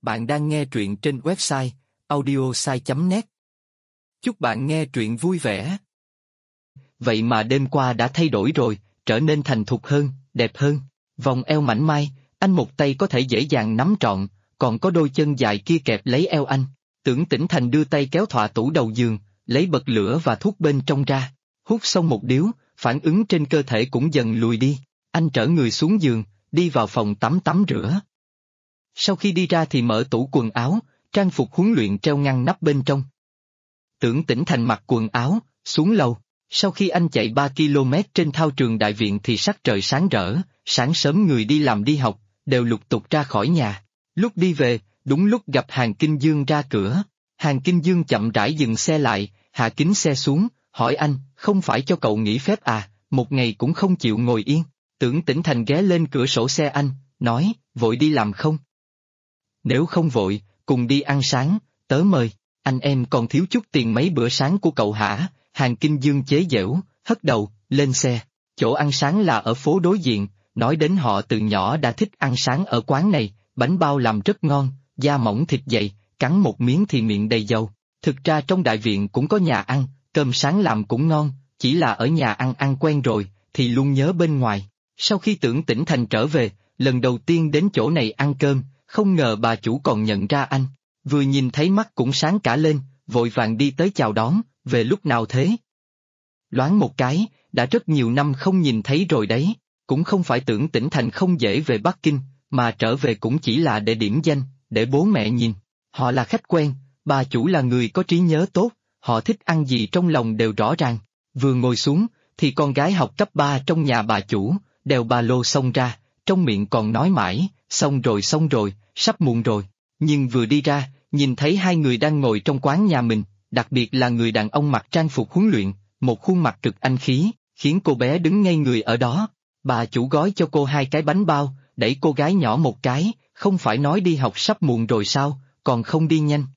Bạn đang nghe truyện trên website audiosai.net. Chúc bạn nghe truyện vui vẻ. Vậy mà đêm qua đã thay đổi rồi, trở nên thành thục hơn, đẹp hơn. Vòng eo mảnh mai, anh một tay có thể dễ dàng nắm trọn, còn có đôi chân dài kia kẹp lấy eo anh. Tưởng Tĩnh Thành đưa tay kéo thọa tủ đầu giường, lấy bật lửa và thuốc bên trong ra. Hút xong một điếu, phản ứng trên cơ thể cũng dần lùi đi. Anh trở người xuống giường, đi vào phòng tắm tắm rửa. Sau khi đi ra thì mở tủ quần áo, trang phục huấn luyện treo ngăn nắp bên trong. Tưởng Tĩnh Thành mặc quần áo, xuống lầu. Sau khi anh chạy 3 km trên thao trường đại viện thì sắc trời sáng rỡ, sáng sớm người đi làm đi học, đều lục tục ra khỏi nhà. Lúc đi về, đúng lúc gặp Hàn Kinh Dương ra cửa. Hàn Kinh Dương chậm rãi dừng xe lại, hạ kính xe xuống, hỏi anh, không phải cho cậu nghỉ phép à, một ngày cũng không chịu ngồi yên. Tưởng Tĩnh Thành ghé lên cửa sổ xe anh, nói, vội đi làm không? Nếu không vội, cùng đi ăn sáng, tớ mời, anh em còn thiếu chút tiền mấy bữa sáng của cậu hả? Hàn Kinh Dương chế giễu, hất đầu, lên xe. Chỗ ăn sáng là ở phố đối diện, nói đến họ từ nhỏ đã thích ăn sáng ở quán này, bánh bao làm rất ngon, da mỏng thịt dày, cắn một miếng thì miệng đầy dầu. Thực ra trong đại viện cũng có nhà ăn, cơm sáng làm cũng ngon, chỉ là ở nhà ăn quen rồi, thì luôn nhớ bên ngoài. Sau khi Tưởng Tĩnh Thành trở về, lần đầu tiên đến chỗ này ăn cơm, không ngờ bà chủ còn nhận ra anh. Vừa nhìn thấy mắt cũng sáng cả lên, vội vàng đi tới chào đón, về lúc nào thế? Loáng một cái, đã rất nhiều năm không nhìn thấy rồi đấy, cũng không phải Tưởng Tĩnh Thành không dễ về Bắc Kinh, mà trở về cũng chỉ là để điểm danh, để bố mẹ nhìn. Họ là khách quen, bà chủ là người có trí nhớ tốt, họ thích ăn gì trong lòng đều rõ ràng. Vừa ngồi xuống, thì con gái học cấp 3 trong nhà bà chủ, đeo ba lô xông ra, trong miệng còn nói mãi, xong rồi, sắp muộn rồi. Nhưng vừa đi ra, nhìn thấy hai người đang ngồi trong quán nhà mình, đặc biệt là người đàn ông mặc trang phục huấn luyện, một khuôn mặt cực anh khí, khiến cô bé đứng ngây người ở đó. Bà chủ gói cho cô 2 cái bánh bao, đẩy cô gái nhỏ một cái, không phải nói đi học sắp muộn rồi sao, còn không đi nhanh.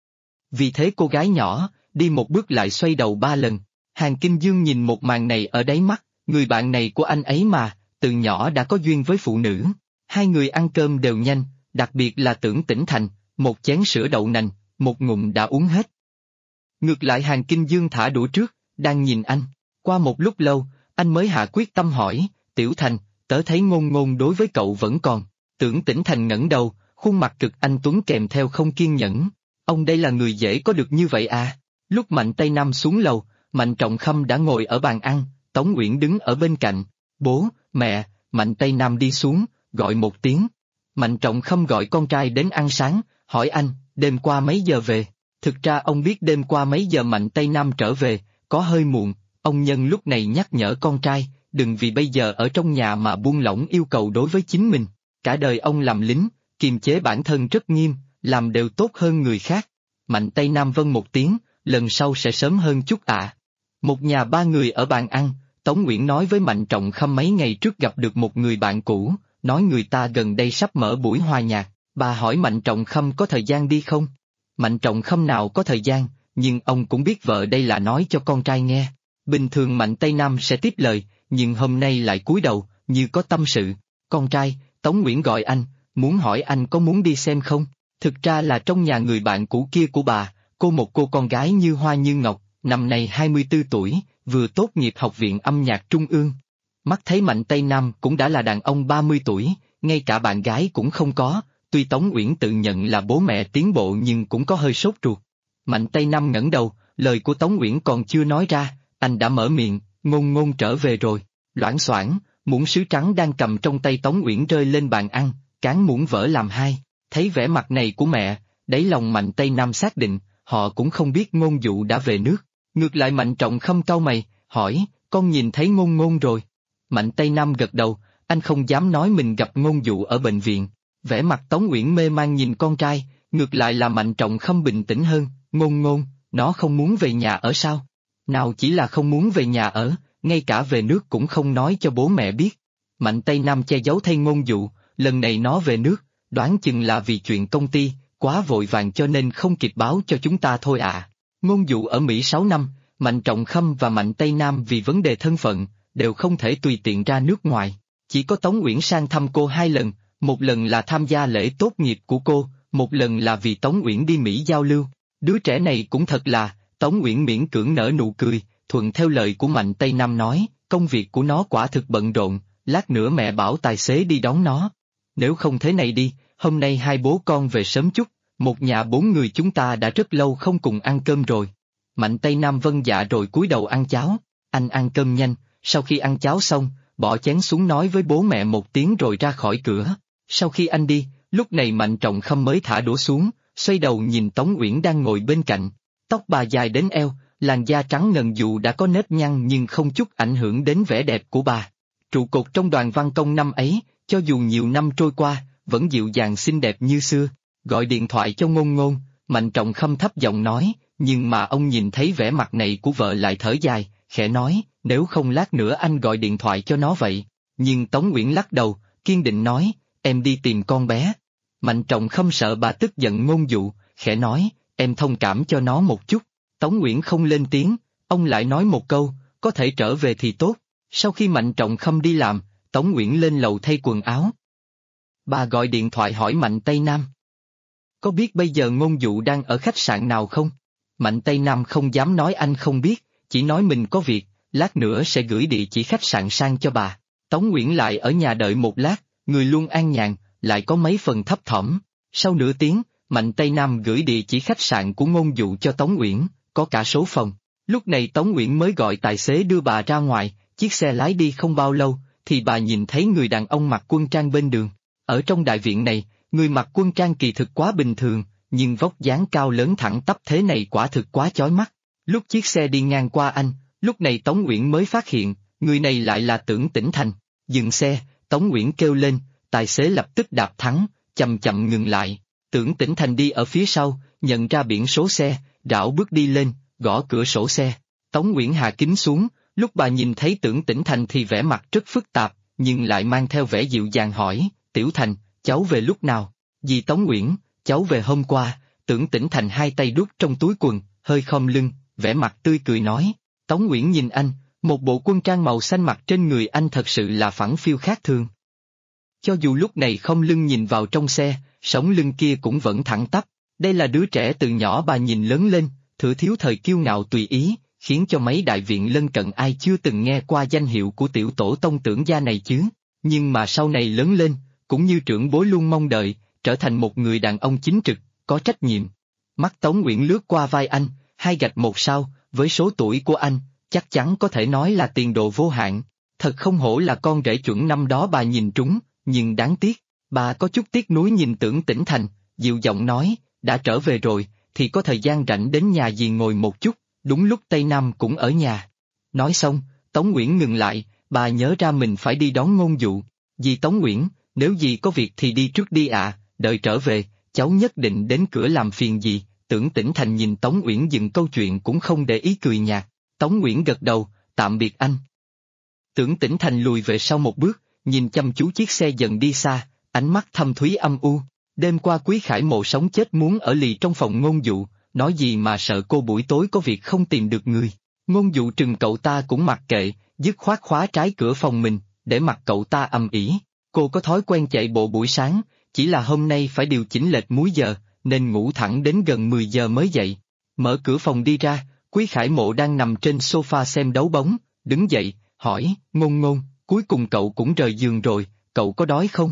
Vì thế cô gái nhỏ, đi một bước lại xoay đầu 3 lần. Hàn Kinh Dương nhìn một màn này ở đáy mắt, người bạn này của anh ấy mà, từ nhỏ đã có duyên với phụ nữ. Hai người ăn cơm đều nhanh, đặc biệt là Tưởng Tĩnh Thành, một chén sữa đậu nành, một ngụm đã uống hết. Ngược lại Hàn Kinh Dương thả đũa trước, đang nhìn anh. Qua một lúc lâu, anh mới hạ quyết tâm hỏi, Tiểu Thành, tớ thấy Ngôn Ngôn đối với cậu vẫn còn. Tưởng Tĩnh Thành ngẩng đầu, khuôn mặt cực anh tuấn kèm theo không kiên nhẫn. Ông đây là người dễ có được như vậy à? Lúc Mạnh Tây Nam xuống lầu, Mạnh Trọng Khâm đã ngồi ở bàn ăn, Tống Uyển đứng ở bên cạnh. Bố, mẹ, Mạnh Tây Nam đi xuống, gọi một tiếng. Mạnh Trọng Khâm gọi con trai đến ăn sáng, hỏi anh, đêm qua mấy giờ về? Thực ra ông biết đêm qua mấy giờ Mạnh Tây Nam trở về, có hơi muộn, ông nhân lúc này nhắc nhở con trai, đừng vì bây giờ ở trong nhà mà buông lỏng yêu cầu đối với chính mình. Cả đời ông làm lính, kiềm chế bản thân rất nghiêm, làm đều tốt hơn người khác. Mạnh Tây Nam vâng một tiếng, lần sau sẽ sớm hơn chút ạ. Một nhà 3 người ở bàn ăn, Tống Uyển nói với Mạnh Trọng Khâm mấy ngày trước gặp được một người bạn cũ, nói người ta gần đây sắp mở buổi hòa nhạc, bà hỏi Mạnh Trọng Khâm có thời gian đi không? Mạnh Trọng Khâm nào có thời gian, nhưng ông cũng biết vợ đây là nói cho con trai nghe. Bình thường Mạnh Tây Nam sẽ tiếp lời, nhưng hôm nay lại cúi đầu, như có tâm sự. Con trai, Tống Uyển gọi anh, muốn hỏi anh có muốn đi xem không? Thực ra là trong nhà người bạn cũ kia của bà, một cô con gái như hoa như ngọc, năm nay 24 tuổi, vừa tốt nghiệp học viện âm nhạc trung ương. Mắt thấy Mạnh Tây Nam cũng đã là đàn ông 30 tuổi, ngay cả bạn gái cũng không có, tuy Tống Uyển tự nhận là bố mẹ tiến bộ nhưng cũng có hơi sốt ruột. Mạnh Tây Nam ngẩng đầu, lời của Tống Uyển còn chưa nói ra, anh đã mở miệng, Ngôn Ngôn trở về rồi. Loảng xoảng, muỗng sứ trắng đang cầm trong tay Tống Uyển rơi lên bàn ăn, cán muỗng vỡ làm hai. Thấy vẻ mặt này của mẹ, đáy lòng Mạnh Tây Nam xác định, họ cũng không biết Ngôn Dụ đã về nước. Ngược lại Mạnh Trọng Khâm cau mày, hỏi, con nhìn thấy Ngôn Ngôn rồi? Mạnh Tây Nam gật đầu, anh không dám nói mình gặp Ngôn Dụ ở bệnh viện. Vẻ mặt Tống Uyển mê man nhìn con trai, ngược lại là Mạnh Trọng Khâm bình tĩnh hơn, Ngôn Ngôn, nó không muốn về nhà ở sao? Nào chỉ là không muốn về nhà ở, ngay cả về nước cũng không nói cho bố mẹ biết. Mạnh Tây Nam che giấu thay Ngôn Dụ, lần này nó về nước, đoán chừng là vì chuyện công ty, quá vội vàng cho nên không kịp báo cho chúng ta thôi ạ. Ngôn Dụ ở Mỹ 6 năm, Mạnh Trọng Khâm và Mạnh Tây Nam vì vấn đề thân phận, đều không thể tùy tiện ra nước ngoài. Chỉ có Tống Uyển sang thăm cô 2 lần, một lần là tham gia lễ tốt nghiệp của cô, một lần là vì Tống Uyển đi Mỹ giao lưu. Đứa trẻ này cũng thật là, Tống Uyển miễn cưỡng nở nụ cười, thuận theo lời của Mạnh Tây Nam nói, công việc của nó quả thực bận rộn, lát nữa mẹ bảo tài xế đi đón nó. Nếu không thế này đi, hôm nay hai bố con về sớm chút, một nhà bốn người chúng ta đã rất lâu không cùng ăn cơm rồi. Mạnh Tây Nam vâng dạ rồi cúi đầu ăn cháo, anh ăn cơm nhanh, sau khi ăn cháo xong, bỏ chén xuống nói với bố mẹ một tiếng rồi ra khỏi cửa. Sau khi anh đi, lúc này Mạnh Trọng Khâm mới thả đũa xuống, xoay đầu nhìn Tống Uyển đang ngồi bên cạnh. Tóc bà dài đến eo, làn da trắng ngần dù đã có nếp nhăn nhưng không chút ảnh hưởng đến vẻ đẹp của bà. Trụ cột trong đoàn văn công năm ấy, cho dù nhiều năm trôi qua, vẫn dịu dàng xinh đẹp như xưa. Gọi điện thoại cho Ngôn Ngôn, Mạnh Trọng Khâm thấp giọng nói, nhưng mà ông nhìn thấy vẻ mặt này của vợ lại thở dài, khẽ nói, nếu không lát nữa anh gọi điện thoại cho nó vậy. Nhưng Tống Uyển lắc đầu, kiên định nói, em đi tìm con bé. Mạnh Trọng Khâm sợ bà tức giận ngôn dụ, khẽ nói, em thông cảm cho nó một chút. Tống Uyển không lên tiếng, ông lại nói một câu, có thể trở về thì tốt. Sau khi Mạnh Trọng Khâm đi làm, Tống Uyển lên lầu thay quần áo. Bà gọi điện thoại hỏi Mạnh Tây Nam. Có biết bây giờ Ngôn Dụ đang ở khách sạn nào không? Mạnh Tây Nam không dám nói anh không biết, chỉ nói mình có việc, lát nữa sẽ gửi địa chỉ khách sạn sang cho bà. Tống Uyển lại ở nhà đợi một lát, người luôn an nhàn, lại có mấy phần thấp thỏm. Sau nửa tiếng, Mạnh Tây Nam gửi địa chỉ khách sạn của Ngôn Dụ cho Tống Uyển, có cả số phòng. Lúc này Tống Uyển mới gọi tài xế đưa bà ra ngoài, chiếc xe lái đi không bao lâu, thì bà nhìn thấy người đàn ông mặc quân trang bên đường. Ở trong đại viện này, người mặc quân trang kỳ thực quá bình thường, nhưng vóc dáng cao lớn thẳng tắp thế này quả thực quá chói mắt. Lúc chiếc xe đi ngang qua anh, lúc này Tống Uyển mới phát hiện, người này lại là Tưởng Tĩnh Thành. Dừng xe, Tống Uyển kêu lên, tài xế lập tức đạp thắng, chậm chậm ngừng lại. Tưởng Tĩnh Thành đi ở phía sau, nhận ra biển số xe, rảo bước đi lên, gõ cửa sổ xe. Tống Uyển hạ kính xuống, lúc bà nhìn thấy Tưởng Tĩnh Thành thì vẻ mặt rất phức tạp, nhưng lại mang theo vẻ dịu dàng hỏi, Tiểu Thành, cháu về lúc nào? Dì Tống Uyển, cháu về hôm qua. Tưởng Tĩnh Thành hai tay đút trong túi quần, hơi khom lưng, vẻ mặt tươi cười nói. Tống Uyển nhìn anh, một bộ quân trang màu xanh mặc trên người anh thật sự là phẳng phiu khác thường. Cho dù lúc này khom lưng nhìn vào trong xe, sống lưng kia cũng vẫn thẳng tắp. Đây là đứa trẻ từ nhỏ bà nhìn lớn lên, thừa thiếu thời kiêu ngạo tùy ý, khiến cho mấy đại viện lân cận ai chưa từng nghe qua danh hiệu của tiểu tổ tông Tưởng gia này chứ. Nhưng mà sau này lớn lên, cũng như trưởng bối luôn mong đợi, trở thành một người đàn ông chính trực, có trách nhiệm. Mắt Tống Uyển lướt qua vai anh, hai gạch một sao, với số tuổi của anh, chắc chắn có thể nói là tiền đồ vô hạn. Thật không hổ là con rể chuẩn năm đó bà nhìn trúng, nhưng đáng tiếc, bà có chút tiếc nuối nhìn Tưởng Tĩnh Thành, dịu giọng nói, đã trở về rồi, thì có thời gian rảnh đến nhà dì ngồi một chút, đúng lúc Tây Nam cũng ở nhà. Nói xong, Tống Uyển ngừng lại, bà nhớ ra mình phải đi đón Ngôn Dụ. Dì Tống Uyển, nếu dì có việc thì đi trước đi ạ, đợi trở về, cháu nhất định đến cửa làm phiền dì. Tưởng Tĩnh Thành nhìn Tống Uyển dừng câu chuyện cũng không để ý cười nhạt. Tống Uyển gật đầu, tạm biệt anh. Tưởng Tĩnh Thành lùi về sau một bước, nhìn chăm chú chiếc xe dần đi xa, ánh mắt thâm thúy âm u. Đêm qua Quý Khải Mộ sống chết muốn ở lì trong phòng Ngôn Dụ, nói gì mà sợ cô buổi tối có việc không tìm được người. Ngôn Dụ trừng cậu ta cũng mặc kệ, dứt khoát khóa trái cửa phòng mình, để mặc cậu ta ầm ĩ. Cô có thói quen chạy bộ buổi sáng, chỉ là hôm nay phải điều chỉnh lệch múi giờ, nên ngủ thẳng đến gần 10 giờ mới dậy. Mở cửa phòng đi ra, Quý Khải Mộ đang nằm trên sofa xem đấu bóng, đứng dậy, hỏi, Ngôn Ngôn, cuối cùng cậu cũng rời giường rồi, cậu có đói không?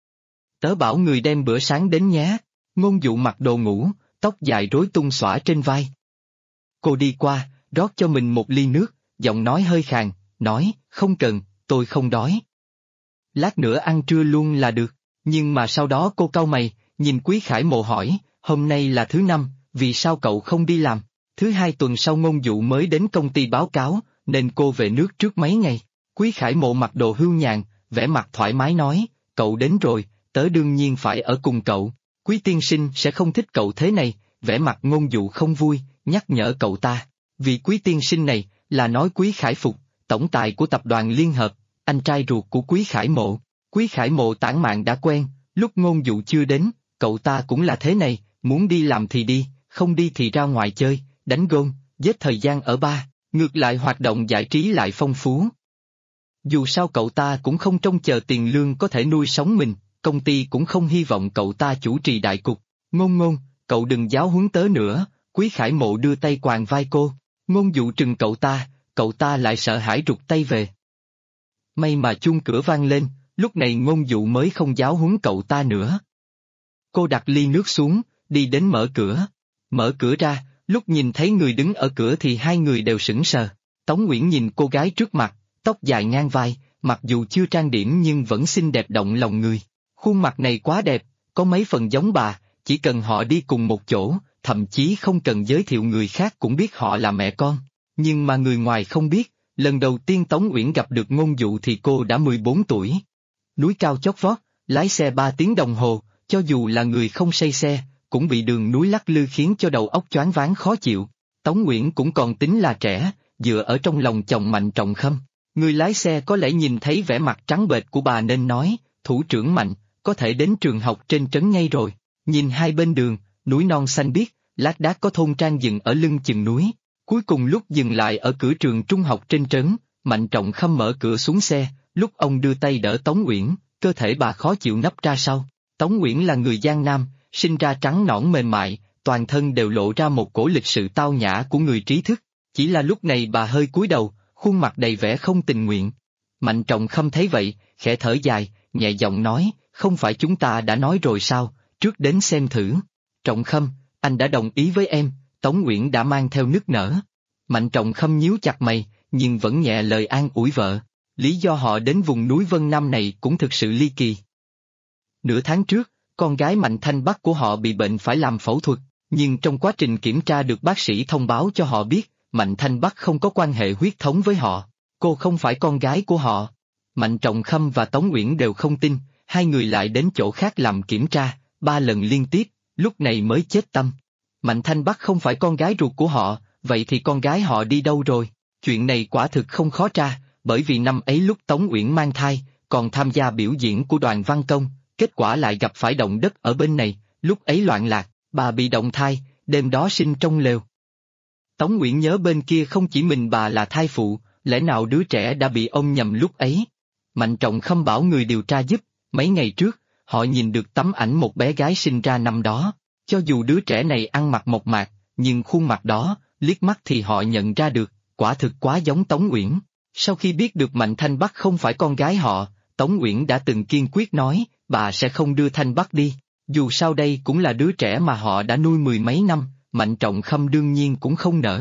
Tớ bảo người đem bữa sáng đến nhé. Ngôn Dụ mặc đồ ngủ, tóc dài rối tung xõa trên vai. Cô đi qua, rót cho mình một ly nước, giọng nói hơi khàn, nói, không cần, tôi không đói. Lát nữa ăn trưa luôn là được, nhưng mà sau đó cô cau mày, nhìn Quý Khải Mộ hỏi, hôm nay là thứ năm, vì sao cậu không đi làm? Thứ hai tuần sau Ngôn Dụ mới đến công ty báo cáo, nên cô về nước trước mấy ngày. Quý Khải Mộ mặc đồ hưu nhàn, vẻ mặt thoải mái nói, cậu đến rồi, tớ đương nhiên phải ở cùng cậu. Quý tiên sinh sẽ không thích cậu thế này, vẻ mặt Ngôn Dụ không vui, nhắc nhở cậu ta. Vì Quý tiên sinh này, là nói Quý Khải Phục, tổng tài của tập đoàn Liên Hợp, anh trai ruột của Quý Khải Mộ. Quý Khải Mộ tản mạn đã quen, lúc Ngôn Dụ chưa đến, cậu ta cũng là thế này, muốn đi làm thì đi, không đi thì ra ngoài chơi, đánh gôn, giết thời gian ở bar, ngược lại hoạt động giải trí lại phong phú. Dù sao cậu ta cũng không trông chờ tiền lương có thể nuôi sống mình, công ty cũng không hy vọng cậu ta chủ trì đại cục, Ngôn ngôn, cậu đừng giáo huấn tớ nữa, Quý Khải Mộ đưa tay quàng vai cô. Ngôn dụ trừng cậu ta lại sợ hãi rụt tay về. May mà chuông cửa vang lên, lúc này ngôn dụ mới không giáo huấn cậu ta nữa. Cô đặt ly nước xuống, đi đến mở cửa. Mở cửa ra, lúc nhìn thấy người đứng ở cửa thì hai người đều sững sờ. Tống Uyển nhìn cô gái trước mặt, tóc dài ngang vai, mặc dù chưa trang điểm nhưng vẫn xinh đẹp động lòng người. Khuôn mặt này quá đẹp, có mấy phần giống bà, chỉ cần họ đi cùng một chỗ, thậm chí không cần giới thiệu người khác cũng biết họ là mẹ con. Nhưng mà người ngoài không biết, lần đầu tiên Tống Uyển gặp được Ngôn Dụ thì cô đã 14 tuổi. Núi cao chót vót, lái xe 3 tiếng đồng hồ, cho dù là người không say xe, cũng bị đường núi lắc lư khiến cho đầu óc choáng váng khó chịu. Tống Uyển cũng còn tính là trẻ, dựa ở trong lòng chồng Mạnh Trọng Khâm. Người lái xe có lẽ nhìn thấy vẻ mặt trắng bệch của bà nên nói, thủ trưởng Mạnh, có thể đến trường học trên trấn ngay rồi. Nhìn hai bên đường, núi non xanh biếc, lác đác có thôn trang dựng ở lưng chừng núi. Cuối cùng lúc dừng lại ở cửa trường trung học trên trấn, Mạnh Trọng Khâm mở cửa xuống xe, lúc ông đưa tay đỡ Tống Uyển, cơ thể bà khó chịu nấp ra sau. Tống Uyển là người Giang Nam, sinh ra trắng nõn mềm mại, toàn thân đều lộ ra một cổ lịch sự tao nhã của người trí thức. Chỉ là lúc này bà hơi cúi đầu, khuôn mặt đầy vẻ không tình nguyện. Mạnh Trọng Khâm thấy vậy, khẽ thở dài, nhẹ giọng nói, không phải chúng ta đã nói rồi sao, trước đến xem thử. Trọng Khâm, anh đã đồng ý với em, Tống Uyển đã mang theo nức nở. Mạnh Trọng Khâm nhíu chặt mày, nhưng vẫn nhẹ lời an ủi vợ. Lý do họ đến vùng núi Vân Nam này cũng thực sự ly kỳ. Nửa tháng trước, con gái Mạnh Thanh Bắc của họ bị bệnh phải làm phẫu thuật, nhưng trong quá trình kiểm tra được bác sĩ thông báo cho họ biết, Mạnh Thanh Bắc không có quan hệ huyết thống với họ. Cô không phải con gái của họ. Mạnh Trọng Khâm và Tống Uyển đều không tin, hai người lại đến chỗ khác làm kiểm tra, 3 lần liên tiếp, lúc này mới chết tâm. Mạnh Thanh Bắc không phải con gái ruột của họ, vậy thì con gái họ đi đâu rồi? Chuyện này quả thực không khó tra, bởi vì năm ấy lúc Tống Uyển mang thai, còn tham gia biểu diễn của đoàn văn công, kết quả lại gặp phải động đất ở bên này, lúc ấy loạn lạc, bà bị động thai, đêm đó sinh trong lều. Tống Uyển nhớ bên kia không chỉ mình bà là thai phụ, lẽ nào đứa trẻ đã bị ôm nhầm lúc ấy? Mạnh Trọng Khâm bảo người điều tra giúp, mấy ngày trước, họ nhìn được tấm ảnh một bé gái sinh ra năm đó. Cho dù đứa trẻ này ăn mặc mộc mạc, nhưng khuôn mặt đó, liếc mắt thì họ nhận ra được, quả thực quá giống Tống Uyển. Sau khi biết được Mạnh Thanh Bắc không phải con gái họ, Tống Uyển đã từng kiên quyết nói, bà sẽ không đưa Thanh Bắc đi. Dù sao đây cũng là đứa trẻ mà họ đã nuôi 10 mấy năm, Mạnh Trọng Khâm đương nhiên cũng không nỡ.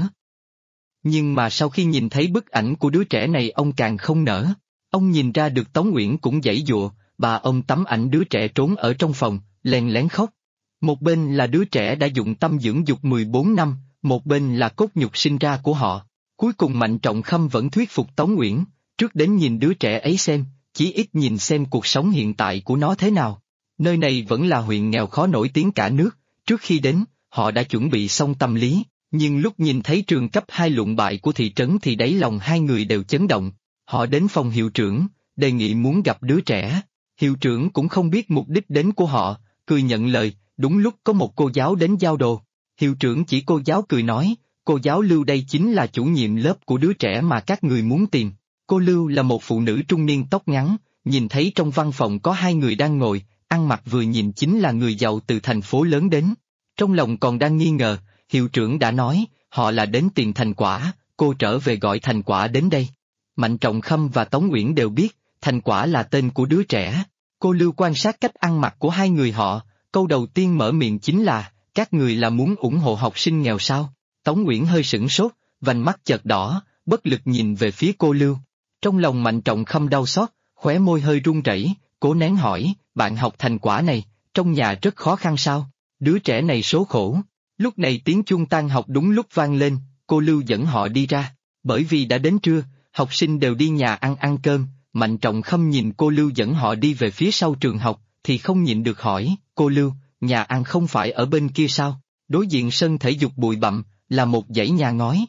Nhưng mà sau khi nhìn thấy bức ảnh của đứa trẻ này ông càng không nỡ. Ông nhìn ra được Tống Uyển cũng giãy giụa, bà ôm tấm ảnh đứa trẻ trốn ở trong phòng, len lén khóc. Một bên là đứa trẻ đã dụng tâm dưỡng dục 14 năm, một bên là cốt nhục sinh ra của họ. Cuối cùng Mạnh Trọng Khâm vẫn thuyết phục Tống Uyển, trước đến nhìn đứa trẻ ấy xem, chí ít nhìn xem cuộc sống hiện tại của nó thế nào. Nơi này vẫn là huyện nghèo khó nổi tiếng cả nước, trước khi đến, họ đã chuẩn bị xong tâm lý, nhưng lúc nhìn thấy trường cấp 2 lụn bại của thị trấn thì đáy lòng hai người đều chấn động. Họ đến phòng hiệu trưởng, đề nghị muốn gặp đứa trẻ. Hiệu trưởng cũng không biết mục đích đến của họ, cười nhận lời, đúng lúc có một cô giáo đến giao đồ. Hiệu trưởng chỉ cô giáo cười nói, cô giáo Lưu đây chính là chủ nhiệm lớp của đứa trẻ mà các người muốn tìm. Cô Lưu là một phụ nữ trung niên tóc ngắn, nhìn thấy trong văn phòng có hai người đang ngồi, ăn mặc vừa nhìn chính là người giàu từ thành phố lớn đến. Trong lòng còn đang nghi ngờ, hiệu trưởng đã nói, họ là đến tìm Thành Quả, cô trở về gọi Thành Quả đến đây. Mạnh Trọng Khâm và Tống Uyển đều biết, Thành Quả là tên của đứa trẻ. Cô Lưu quan sát cách ăn mặc của hai người họ, câu đầu tiên mở miệng chính là, các người là muốn ủng hộ học sinh nghèo sao? Tống Uyển hơi sửng sốt, vành mắt chợt đỏ, bất lực nhìn về phía cô Lưu. Trong lòng Mạnh Trọng Khâm đau xót, khóe môi hơi run rẩy, cố nén hỏi, bạn học Thành Quả này, trong nhà rất khó khăn sao? Đứa trẻ này số khổ. Lúc này tiếng chuông tan học đúng lúc vang lên, cô Lưu dẫn họ đi ra. Bởi vì đã đến trưa, học sinh đều đi nhà ăn cơm, Mạnh Trọng Khâm nhìn cô Lưu dẫn họ đi về phía sau trường học, thì không nhịn được hỏi, cô Lưu, nhà ăn không phải ở bên kia sao? Đối diện sân thể dục bụi bặm, là một dãy nhà ngói.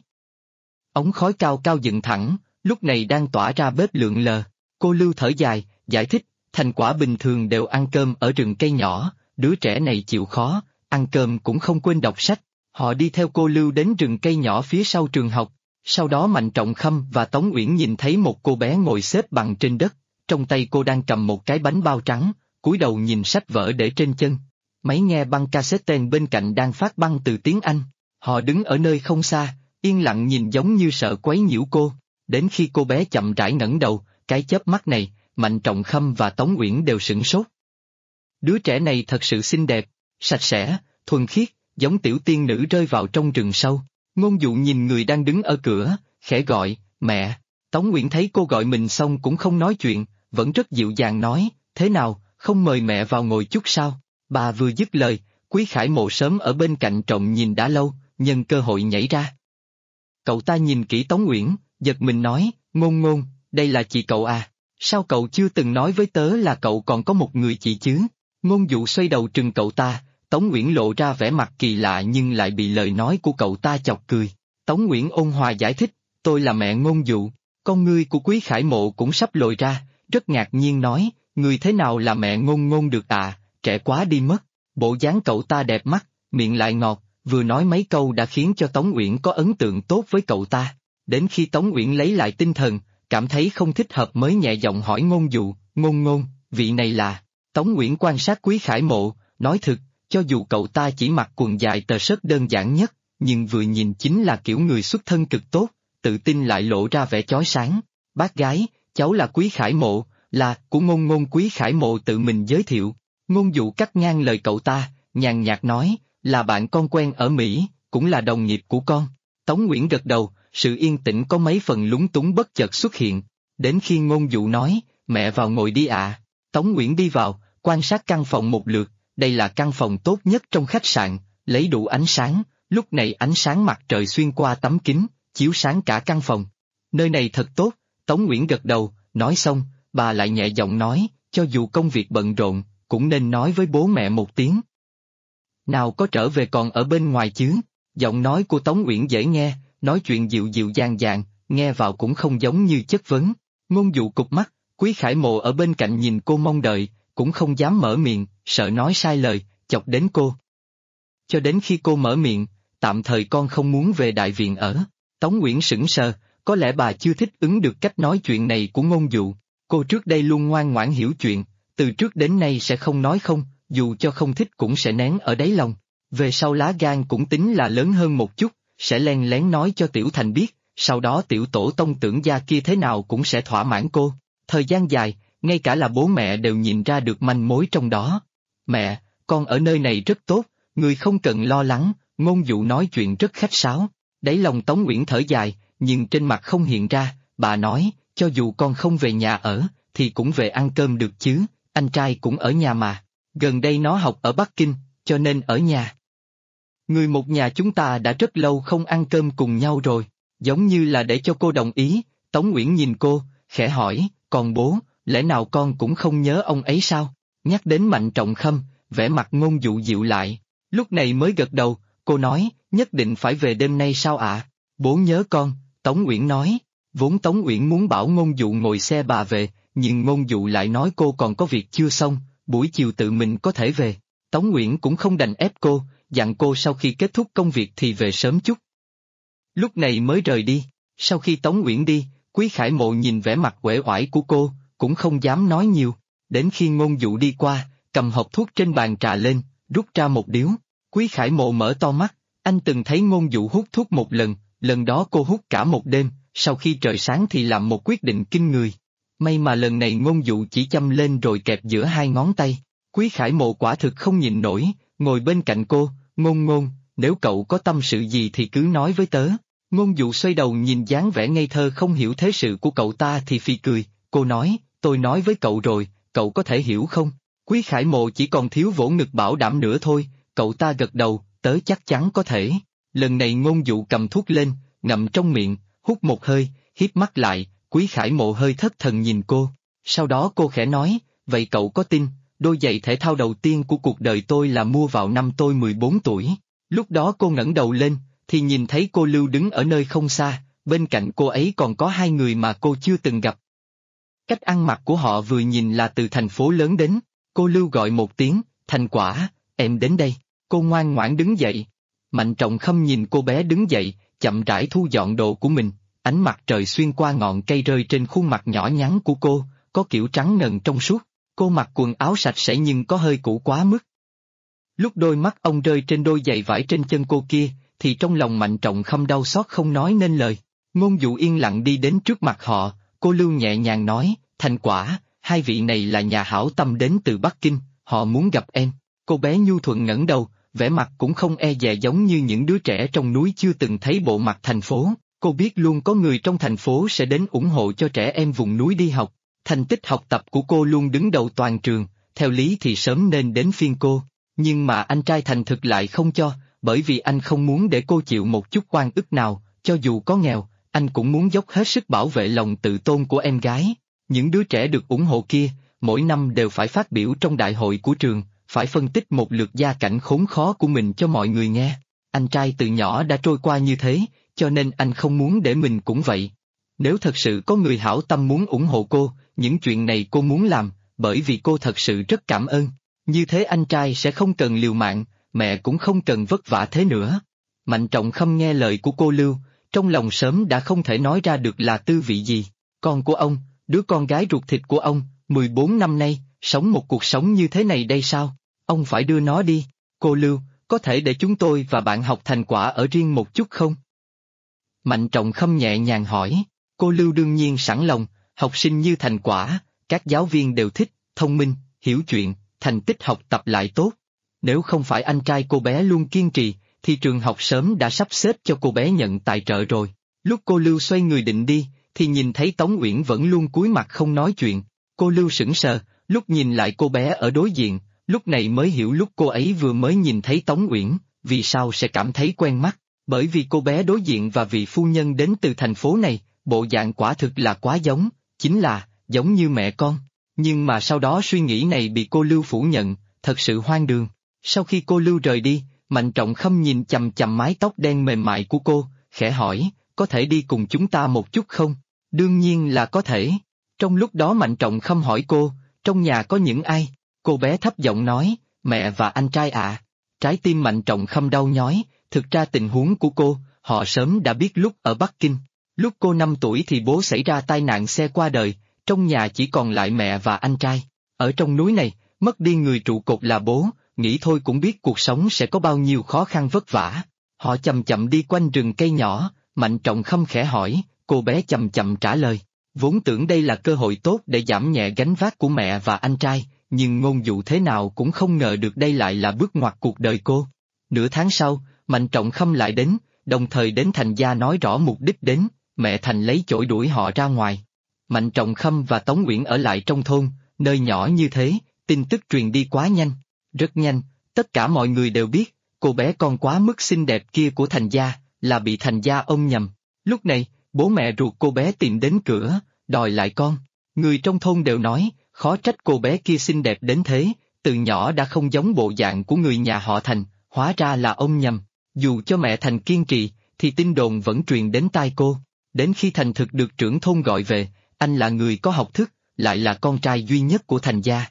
Ống khói cao cao dựng thẳng, lúc này đang tỏa ra bếp lượn lờ. Cô Lưu thở dài, giải thích, Thành Quả bình thường đều ăn cơm ở rừng cây nhỏ, đứa trẻ này chịu khó, ăn cơm cũng không quên đọc sách. Họ đi theo cô Lưu đến rừng cây nhỏ phía sau trường học. Sau đó Mạnh Trọng Khâm và Tống Uyển nhìn thấy một cô bé ngồi xếp bằng trên đất, trong tay cô đang cầm một cái bánh bao trắng, cúi đầu nhìn sách vở để trên chân. Máy nghe băng cassette bên cạnh đang phát băng từ tiếng Anh. Họ đứng ở nơi không xa, yên lặng nhìn giống như sợ quấy nhiễu cô. Đến khi cô bé chậm rãi ngẩng đầu, cái chớp mắt này, Mạnh Trọng Khâm và Tống Uyển đều sửng sốt. Đứa trẻ này thật sự xinh đẹp, sạch sẽ, thuần khiết, giống tiểu tiên nữ rơi vào trong rừng sâu. Ngôn Dụ nhìn người đang đứng ở cửa, khẽ gọi, mẹ. Tống Uyển thấy cô gọi mình xong cũng không nói chuyện, vẫn rất dịu dàng nói, thế nào, không mời mẹ vào ngồi chút sao? Bà vừa dứt lời, Quý Khải Mộ sớm ở bên cạnh trộm nhìn đã lâu, nhân cơ hội nhảy ra. Cậu ta nhìn kỹ Tống Uyển, giật mình nói, Ngôn Ngôn, đây là chị cậu à? Sao cậu chưa từng nói với tớ là cậu còn có một người chị chứ? Ngôn Dụ xoay đầu trừng cậu ta, Tống Uyển lộ ra vẻ mặt kỳ lạ nhưng lại bị lời nói của cậu ta chọc cười. Tống Uyển ôn hòa giải thích, tôi là mẹ Ngôn Dụ. Con ngươi của Quý Khải Mộ cũng sắp lồi ra, rất ngạc nhiên nói, người thế nào là mẹ Ngôn Ngôn được à, trẻ quá đi mất. Bộ dáng cậu ta đẹp mắt, miệng lại ngọt, vừa nói mấy câu đã khiến cho Tống Uyển có ấn tượng tốt với cậu ta. Đến khi Tống Uyển lấy lại tinh thần, cảm thấy không thích hợp mới nhẹ giọng hỏi Ngôn Dụ, Ngôn Ngôn, vị này là... Tống Uyển quan sát Quý Khải Mộ, nói thực, cho dù cậu ta chỉ mặc quần dài tờ sớt đơn giản nhất, nhưng vừa nhìn chính là kiểu người xuất thân cực tốt, tự tin lại lộ ra vẻ chói sáng. Bác gái, cháu là Quý Khải Mộ, là của Ngôn Ngôn. Quý Khải Mộ tự mình giới thiệu. Ngôn Dụ cắt ngang lời cậu ta, nhàn nhạt nói, là bạn con quen ở Mỹ, cũng là đồng nghiệp của con. Tống Uyển gật đầu, sự yên tĩnh có mấy phần lúng túng bất chợt xuất hiện. Đến khi Ngôn Dụ nói, mẹ vào ngồi đi ạ. Tống Uyển đi vào, quan sát căn phòng một lượt, đây là căn phòng tốt nhất trong khách sạn, lấy đủ ánh sáng, lúc này ánh sáng mặt trời xuyên qua tấm kính, chiếu sáng cả căn phòng. Nơi này thật tốt, Tống Uyển gật đầu, nói xong, bà lại nhẹ giọng nói, cho dù công việc bận rộn, cũng nên nói với bố mẹ một tiếng. Nào có trở về còn ở bên ngoài chứ? Giọng nói của Tống Uyển dễ nghe, nói chuyện dịu dịu dàng dàng, nghe vào cũng không giống như chất vấn. Ngôn Dụ cụp mắt, Quý Khải Mộ ở bên cạnh nhìn cô mong đợi, cũng không dám mở miệng, sợ nói sai lời, chọc đến cô. Cho đến khi cô mở miệng, tạm thời con không muốn về đại viện ở. Tống Uyển sững sờ, có lẽ bà chưa thích ứng được cách nói chuyện này của Ngôn Dụ. Cô trước đây luôn ngoan ngoãn hiểu chuyện, từ trước đến nay sẽ không nói không, dù cho không thích cũng sẽ nén ở đáy lòng. Về sau lá gan cũng tính là lớn hơn một chút, sẽ len lén nói cho Tiểu Thành biết, sau đó Tiểu Tổ Tông Tưởng gia kia thế nào cũng sẽ thỏa mãn cô. Thời gian dài, ngay cả là bố mẹ đều nhìn ra được manh mối trong đó. Mẹ, con ở nơi này rất tốt, người không cần lo lắng. Ngôn Dụ nói chuyện rất khách sáo. Đáy lòng Tống Uyển thở dài, nhưng trên mặt không hiện ra. Bà nói, cho dù con không về nhà ở, thì cũng về ăn cơm được chứ, anh trai cũng ở nhà mà. Gần đây nó học ở Bắc Kinh, cho nên ở nhà. Người một nhà chúng ta đã rất lâu không ăn cơm cùng nhau rồi, giống như là để cho cô đồng ý. Tống Uyển nhìn cô, khẽ hỏi, còn bố, lẽ nào con cũng không nhớ ông ấy sao? Nhắc đến Mạnh Trọng Khâm, vẻ mặt Ngôn Dụ dịu lại, lúc này mới gật đầu. Cô nói, nhất định phải về đêm nay sao ạ? Bố nhớ con, Tống Uyển nói. Vốn Tống Uyển muốn bảo Ngôn Dụ ngồi xe bà về, nhưng Ngôn Dụ lại nói cô còn có việc chưa xong, buổi chiều tự mình có thể về. Tống Uyển cũng không đành ép cô, dặn cô sau khi kết thúc công việc thì về sớm chút. Lúc này mới rời đi. Sau khi Tống Uyển đi, Quý Khải Mộ nhìn vẻ mặt uể oải của cô, cũng không dám nói nhiều. Đến khi Ngôn Dụ đi qua, cầm hộp thuốc trên bàn trà lên, rút ra một điếu. Quý Khải Mộ mở to mắt, anh từng thấy Ngôn Dụ hút thuốc một lần đó cô hút cả một đêm, sau khi trời sáng thì làm một quyết định kinh người. May mà lần này Ngôn Dụ chỉ châm lên rồi kẹp giữa hai ngón tay. Quý Khải Mộ quả thực không nhịn nổi, ngồi bên cạnh cô, Ngôn Ngôn, nếu cậu có tâm sự gì thì cứ nói với tớ. Ngôn Dụ xoay đầu nhìn dáng vẻ ngây thơ không hiểu thế sự của cậu ta thì phì cười, cô nói, tôi nói với cậu rồi, cậu có thể hiểu không? Quý Khải Mộ chỉ còn thiếu vỗ ngực bảo đảm nữa thôi, cậu ta gật đầu, tớ chắc chắn có thể. Lần này Ngôn Dụ cầm thuốc lên, ngậm trong miệng, hút một hơi, hiếp mắt lại, Quý Khải Mộ hơi thất thần nhìn cô. Sau đó cô khẽ nói, vậy cậu có tin, đôi giày thể thao đầu tiên của cuộc đời tôi là mua vào năm tôi 14 tuổi. Lúc đó cô ngẩng đầu lên, thì nhìn thấy cô Lưu đứng ở nơi không xa, bên cạnh cô ấy còn có hai người mà cô chưa từng gặp. Cách ăn mặc của họ vừa nhìn là từ thành phố lớn đến. Cô Lưu gọi một tiếng, Thành Quả, em đến đây. Cô ngoan ngoãn đứng dậy. Mạnh Trọng Khâm nhìn cô bé đứng dậy, chậm rãi thu dọn đồ của mình. Ánh mặt trời xuyên qua ngọn cây rơi trên khuôn mặt nhỏ nhắn của cô, có kiểu trắng ngần trong suốt. Cô mặc quần áo sạch sẽ nhưng có hơi cũ quá mức. Lúc đôi mắt ông rơi trên đôi giày vải trên chân cô kia, thì trong lòng Mạnh Trọng Khâm đau xót không nói nên lời. Ngôn Dụ yên lặng đi đến trước mặt họ, cô Lưu nhẹ nhàng nói, Thành Quả, hai vị này là nhà hảo tâm đến từ Bắc Kinh, họ muốn gặp em. Cô bé nhu thuận ngẩng đầu, vẻ mặt cũng không e dè giống như những đứa trẻ trong núi chưa từng thấy bộ mặt thành phố. Cô biết luôn có người trong thành phố sẽ đến ủng hộ cho trẻ em vùng núi đi học. Thành tích học tập của cô luôn đứng đầu toàn trường, theo lý thì sớm nên đến phiên cô. Nhưng mà anh trai Thành Thực lại không cho, bởi vì anh không muốn để cô chịu một chút oan ức nào, cho dù có nghèo, anh cũng muốn dốc hết sức bảo vệ lòng tự tôn của em gái. Những đứa trẻ được ủng hộ kia, mỗi năm đều phải phát biểu trong đại hội của trường, phải phân tích một lượt gia cảnh khốn khó của mình cho mọi người nghe. Anh trai từ nhỏ đã trôi qua như thế, cho nên anh không muốn để mình cũng vậy. Nếu thật sự có người hảo tâm muốn ủng hộ cô, những chuyện này cô muốn làm, bởi vì cô thật sự rất cảm ơn. Như thế anh trai sẽ không cần liều mạng, mẹ cũng không cần vất vả thế nữa. Mạnh Trọng Khâm nghe lời của cô Lưu, trong lòng sớm đã không thể nói ra được là tư vị gì. Con của ông, đứa con gái ruột thịt của ông, 14 năm nay, sống một cuộc sống như thế này đây sao? Ông phải đưa nó đi. Cô Lưu, có thể để chúng tôi và bạn học Thành Quả ở riêng một chút không? Mạnh Trọng Khâm nhẹ nhàng hỏi. Cô Lưu đương nhiên sẵn lòng, học sinh như Thành Quả, các giáo viên đều thích, thông minh, hiểu chuyện, thành tích học tập lại tốt. Nếu không phải anh trai cô bé luôn kiên trì, thì trường học sớm đã sắp xếp cho cô bé nhận tài trợ rồi. Lúc cô Lưu xoay người định đi, thì nhìn thấy Tống Uyển vẫn luôn cúi mặt không nói chuyện. Cô Lưu sững sờ, lúc nhìn lại cô bé ở đối diện, lúc này mới hiểu lúc cô ấy vừa mới nhìn thấy Tống Uyển, vì sao sẽ cảm thấy quen mắt. Bởi vì cô bé đối diện và vị phu nhân đến từ thành phố này, bộ dạng quả thực là quá giống, chính là, giống như mẹ con. Nhưng mà sau đó suy nghĩ này bị cô Lưu phủ nhận, thật sự hoang đường. Sau khi cô Lưu rời đi, Mạnh Trọng Khâm nhìn chằm chằm mái tóc đen mềm mại của cô, khẽ hỏi, có thể đi cùng chúng ta một chút không? Đương nhiên là có thể. Trong lúc đó Mạnh Trọng Khâm hỏi cô, trong nhà có những ai? Cô bé thấp giọng nói, mẹ và anh trai ạ. Trái tim Mạnh Trọng Khâm đau nhói, thực ra tình huống của cô, họ sớm đã biết lúc ở Bắc Kinh. Lúc cô 5 tuổi thì bố xảy ra tai nạn xe qua đời, trong nhà chỉ còn lại mẹ và anh trai. Ở trong núi này, mất đi người trụ cột là bố, nghĩ thôi cũng biết cuộc sống sẽ có bao nhiêu khó khăn vất vả. Họ chậm chậm đi quanh rừng cây nhỏ, Mạnh Trọng Khâm khẽ hỏi, cô bé chậm chậm trả lời. Vốn tưởng đây là cơ hội tốt để giảm nhẹ gánh vác của mẹ và anh trai, nhưng Ngôn Dụ thế nào cũng không ngờ được đây lại là bước ngoặt cuộc đời cô. Nửa tháng sau, Mạnh Trọng Khâm lại đến, đồng thời đến Thành gia nói rõ mục đích đến, mẹ Thành lấy chổi đuổi họ ra ngoài. Mạnh Trọng Khâm và Tống Uyển ở lại trong thôn, nơi nhỏ như thế, tin tức truyền đi quá nhanh. Rất nhanh, tất cả mọi người đều biết, cô bé con quá mức xinh đẹp kia của Thành gia, là bị Thành gia ôm nhầm. Lúc này, bố mẹ ruột cô bé tìm đến cửa, đòi lại con. Người trong thôn đều nói, khó trách cô bé kia xinh đẹp đến thế, từ nhỏ đã không giống bộ dạng của người nhà họ Thành, hóa ra là ôm nhầm. Dù cho mẹ Thành kiên trì, thì tin đồn vẫn truyền đến tai cô. Đến khi Thành Thực được trưởng thôn gọi về, anh là người có học thức, lại là con trai duy nhất của Thành gia.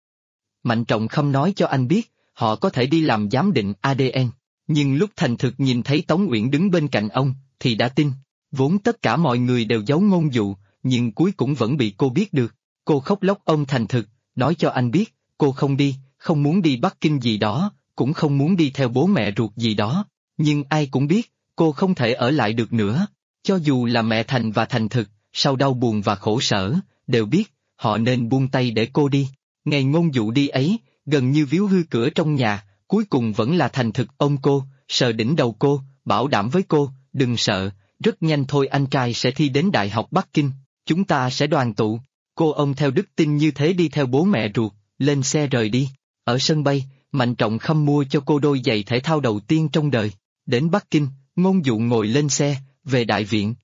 Mạnh Trọng Khâm nói cho anh biết, họ có thể đi làm giám định ADN, nhưng lúc Thành Thực nhìn thấy Tống Uyển đứng bên cạnh ông, thì đã tin. Vốn tất cả mọi người đều giấu Ngôn Dụ, nhưng cuối cùng vẫn bị cô biết được. Cô khóc lóc ôm Thành Thực, nói cho anh biết, cô không đi, không muốn đi Bắc Kinh gì đó, cũng không muốn đi theo bố mẹ ruột gì đó. Nhưng ai cũng biết, cô không thể ở lại được nữa. Cho dù là mẹ Thành và Thành Thực, sau đau buồn và khổ sở, đều biết, họ nên buông tay để cô đi. Ngày Ngôn Dụ đi ấy, gần như víu hư cửa trong nhà, cuối cùng vẫn là Thành Thực ôm cô, sờ đỉnh đầu cô, bảo đảm với cô, đừng sợ, rất nhanh thôi anh trai sẽ thi đến Đại học Bắc Kinh, chúng ta sẽ đoàn tụ. Cô ôm theo đức tin như thế đi theo bố mẹ ruột, lên xe rời đi. Ở sân bay, Mạnh Trọng Khâm mua cho cô đôi giày thể thao đầu tiên trong đời. Đến Bắc Kinh, Ngôn Dụ ngồi lên xe, về đại viện.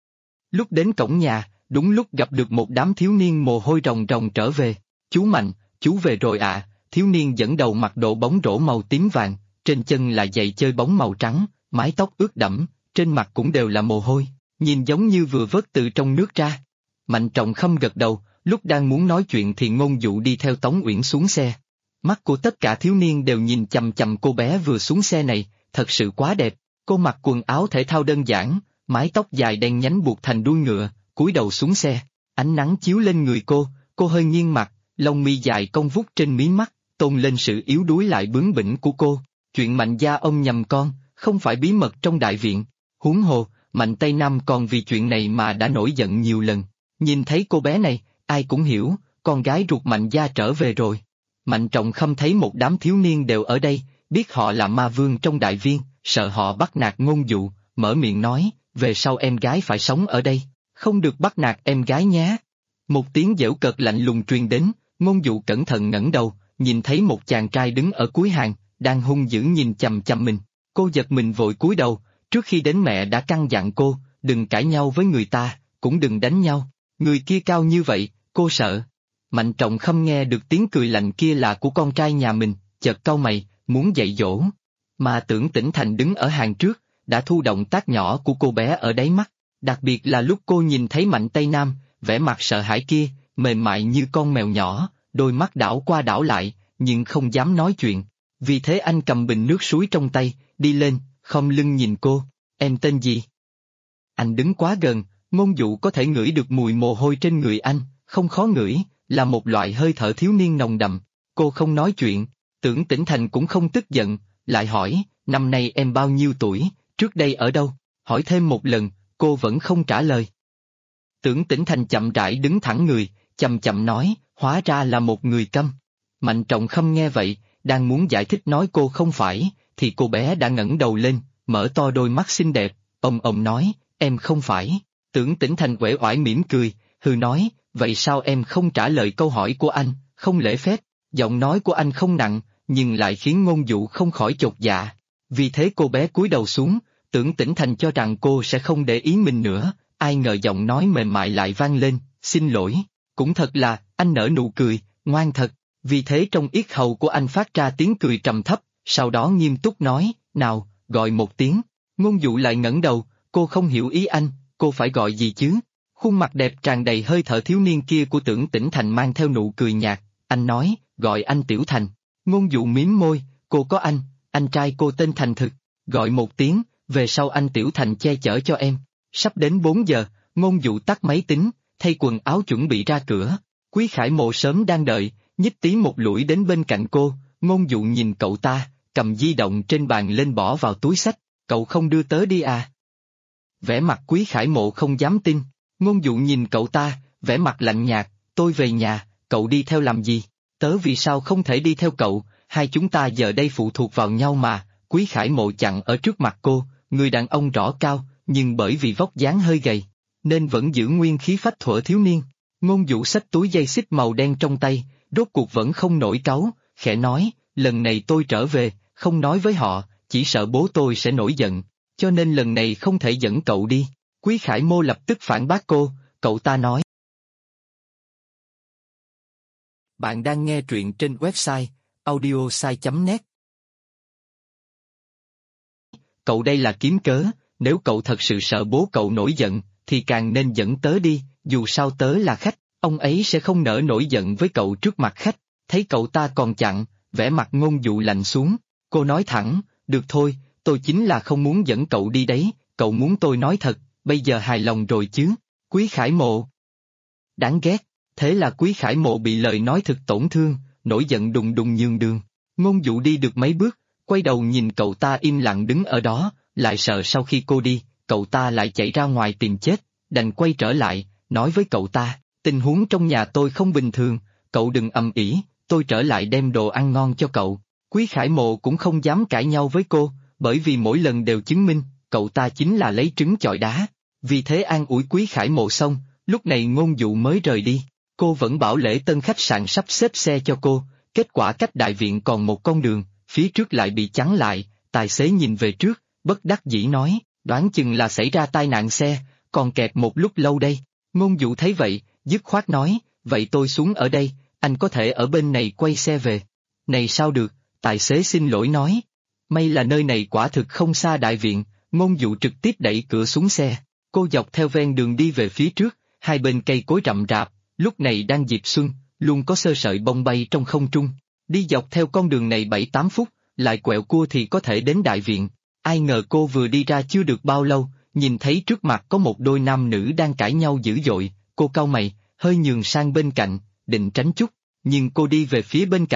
Lúc đến cổng nhà, đúng lúc gặp được một đám thiếu niên mồ hôi ròng ròng trở về. Chú Mạnh, chú về rồi ạ. Thiếu niên dẫn đầu mặc đồ bóng rổ màu tím vàng, trên chân là giày chơi bóng màu trắng, mái tóc ướt đẫm, trên mặt cũng đều là mồ hôi, nhìn giống như vừa vớt từ trong nước ra. Mạnh Trọng Khâm gật đầu, lúc đang muốn nói chuyện thì Ngôn Dụ đi theo Tống Uyển xuống xe. Mắt của tất cả thiếu niên đều nhìn chằm chằm cô bé vừa xuống xe này, thật sự quá đẹp. Cô mặc quần áo thể thao đơn giản, mái tóc dài đen nhánh buộc thành đuôi ngựa, cúi đầu xuống xe. Ánh nắng chiếu lên người cô hơi nghiêng mặt, lông mi dài cong vút trên mí mắt, tôn lên sự yếu đuối lại bướng bỉnh của cô. Chuyện Mạnh gia ông nhầm con, không phải bí mật trong đại viện. Huống hồ, Mạnh Tây Nam còn vì chuyện này mà đã nổi giận nhiều lần. Nhìn thấy cô bé này, ai cũng hiểu, con gái ruột Mạnh gia trở về rồi. Mạnh Trọng Khâm thấy một đám thiếu niên đều ở đây, biết họ là ma vương trong đại viên, sợ họ bắt nạt Ngôn Dụ, mở miệng nói, về sau em gái phải sống ở đây, không được bắt nạt em gái nhé. Một tiếng giễu cợt lạnh lùng truyền đến, Ngôn Dụ cẩn thận ngẩng đầu, nhìn thấy một chàng trai đứng ở cuối hàng, đang hung dữ nhìn chằm chằm mình. Cô giật mình vội cúi đầu, trước khi đến mẹ đã căn dặn cô, đừng cãi nhau với người ta, cũng đừng đánh nhau. Người kia cao như vậy, cô sợ. Mạnh Trọng Khâm nghe được tiếng cười lạnh kia là của con trai nhà mình, chợt cau mày, muốn dạy dỗ. Mà Tưởng Tĩnh Thành đứng ở hàng trước, đã thu động tác nhỏ của cô bé ở đáy mắt, đặc biệt là lúc cô nhìn thấy Mạnh Tây Nam, vẻ mặt sợ hãi kia, mềm mại như con mèo nhỏ, đôi mắt đảo qua đảo lại, nhưng không dám nói chuyện. Vì thế anh cầm bình nước suối trong tay, đi lên, khom lưng nhìn cô, em tên gì? Anh đứng quá gần, Ngôn Dụ có thể ngửi được mùi mồ hôi trên người anh, không khó ngửi, là một loại hơi thở thiếu niên nồng đậm. Cô không nói chuyện, Tưởng Tĩnh Thành cũng không tức giận, lại hỏi, năm nay em bao nhiêu tuổi, trước đây ở đâu? Hỏi thêm một lần, cô vẫn không trả lời. Tưởng Tĩnh Thành chậm rãi đứng thẳng người, chậm chậm nói, hóa ra là một người câm. Mạnh Trọng Khâm nghe vậy, đang muốn giải thích nói cô không phải, thì cô bé đã ngẩng đầu lên, mở to đôi mắt xinh đẹp, ông nói, em không phải. Tưởng Tĩnh Thành uể oải mỉm cười, hừ nói, vậy sao em không trả lời câu hỏi của anh, không lễ phép. Giọng nói của anh không nặng, nhưng lại khiến Ngôn Dụ không khỏi chột dạ. Vì thế cô bé cúi đầu xuống, Tưởng Tĩnh Thành cho rằng cô sẽ không để ý mình nữa, ai ngờ giọng nói mềm mại lại vang lên, xin lỗi. Cũng thật là, anh nở nụ cười, ngoan thật. Vì thế trong yết hầu của anh phát ra tiếng cười trầm thấp, sau đó nghiêm túc nói, nào, gọi một tiếng. Ngôn Dụ lại ngẩng đầu, cô không hiểu ý anh, cô phải gọi gì chứ? Khuôn mặt đẹp tràn đầy hơi thở thiếu niên kia của Tưởng Tĩnh Thành mang theo nụ cười nhạt, anh nói, gọi anh Tiểu Thành. Ngôn Dụ mím môi, cô có anh trai cô tên Thành Thực, gọi một tiếng, về sau anh Tiểu Thành che chở cho em. Sắp đến 4 giờ, Ngôn Dụ tắt máy tính, thay quần áo chuẩn bị ra cửa. Quý Khải Mộ sớm đang đợi, nhích tí một lũi đến bên cạnh cô, Ngôn Dụ nhìn cậu ta, cầm di động trên bàn lên bỏ vào túi xách, cậu không đưa tớ đi à? Vẻ mặt Quý Khải Mộ không dám tin, Ngôn Dụ nhìn cậu ta, vẻ mặt lạnh nhạt, tôi về nhà, cậu đi theo làm gì? Tớ vì sao không thể đi theo cậu, hai chúng ta giờ đây phụ thuộc vào nhau mà. Quý Khải Mộ chặn ở trước mặt cô, người đàn ông rõ cao, nhưng bởi vì vóc dáng hơi gầy, nên vẫn giữ nguyên khí phách thuở thiếu niên. Ngôn Dụ xách túi dây xích màu đen trong tay, rốt cuộc vẫn không nổi cáu, khẽ nói, lần này tôi trở về, không nói với họ, chỉ sợ bố tôi sẽ nổi giận, cho nên lần này không thể dẫn cậu đi. Quý Khải Mô lập tức phản bác cô, cậu ta nói. Bạn đang nghe truyện trên website audiosai.net. Cậu đây là kiếm cớ, nếu cậu thật sự sợ bố cậu nổi giận, thì càng nên dẫn tớ đi, dù sao tớ là khách, ông ấy sẽ không nỡ nổi giận với cậu trước mặt khách. Thấy cậu ta còn chặn, vẻ mặt Ngôn Dụ lạnh xuống, cô nói thẳng, được thôi, tôi chính là không muốn dẫn cậu đi đấy, cậu muốn tôi nói thật, bây giờ hài lòng rồi chứ? Quý Khải Mộ. Đáng ghét, thế là Quý Khải Mộ bị lời nói thực tổn thương, nổi giận đùng đùng nhường đường. Ngôn Dụ đi được mấy bước, quay đầu nhìn cậu ta im lặng đứng ở đó, lại sợ sau khi cô đi, cậu ta lại chạy ra ngoài tìm chết, đành quay trở lại, nói với cậu ta, tình huống trong nhà tôi không bình thường, cậu đừng ầm ĩ, tôi trở lại đem đồ ăn ngon cho cậu. Quý Khải Mộ cũng không dám cãi nhau với cô, bởi vì mỗi lần đều chứng minh, cậu ta chính là lấy trứng chọi đá. Vì thế an ủi Quý Khải Mộ xong, lúc này Ngôn Dụ mới rời đi. Cô vẫn bảo Lễ Tân khách sạn sắp xếp xe cho cô, kết quả cách đại viện còn một con đường, phía trước lại bị chắn lại, tài xế nhìn về trước, bất đắc dĩ nói, đoán chừng là xảy ra tai nạn xe, còn kẹt một lúc lâu đây. Ngôn Dụ thấy vậy, dứt khoát nói, vậy tôi xuống ở đây, anh có thể ở bên này quay xe về. Này sao được, tài xế xin lỗi nói. May là nơi này quả thực không xa đại viện, Ngôn Dụ trực tiếp đẩy cửa xuống xe. Cô dọc theo ven đường đi về phía trước, hai bên cây cối rậm rạp, lúc này đang dịp xuân, luôn có sơ sợi bông bay trong không trung. Đi dọc theo con đường này 7-8 phút, lại quẹo cua thì có thể đến đại viện. Ai ngờ cô vừa đi ra chưa được bao lâu, nhìn thấy trước mặt có một đôi nam nữ đang cãi nhau dữ dội, cô cau mày, hơi nhường sang bên cạnh, định tránh chút, nhưng cô đi về phía bên cạnh,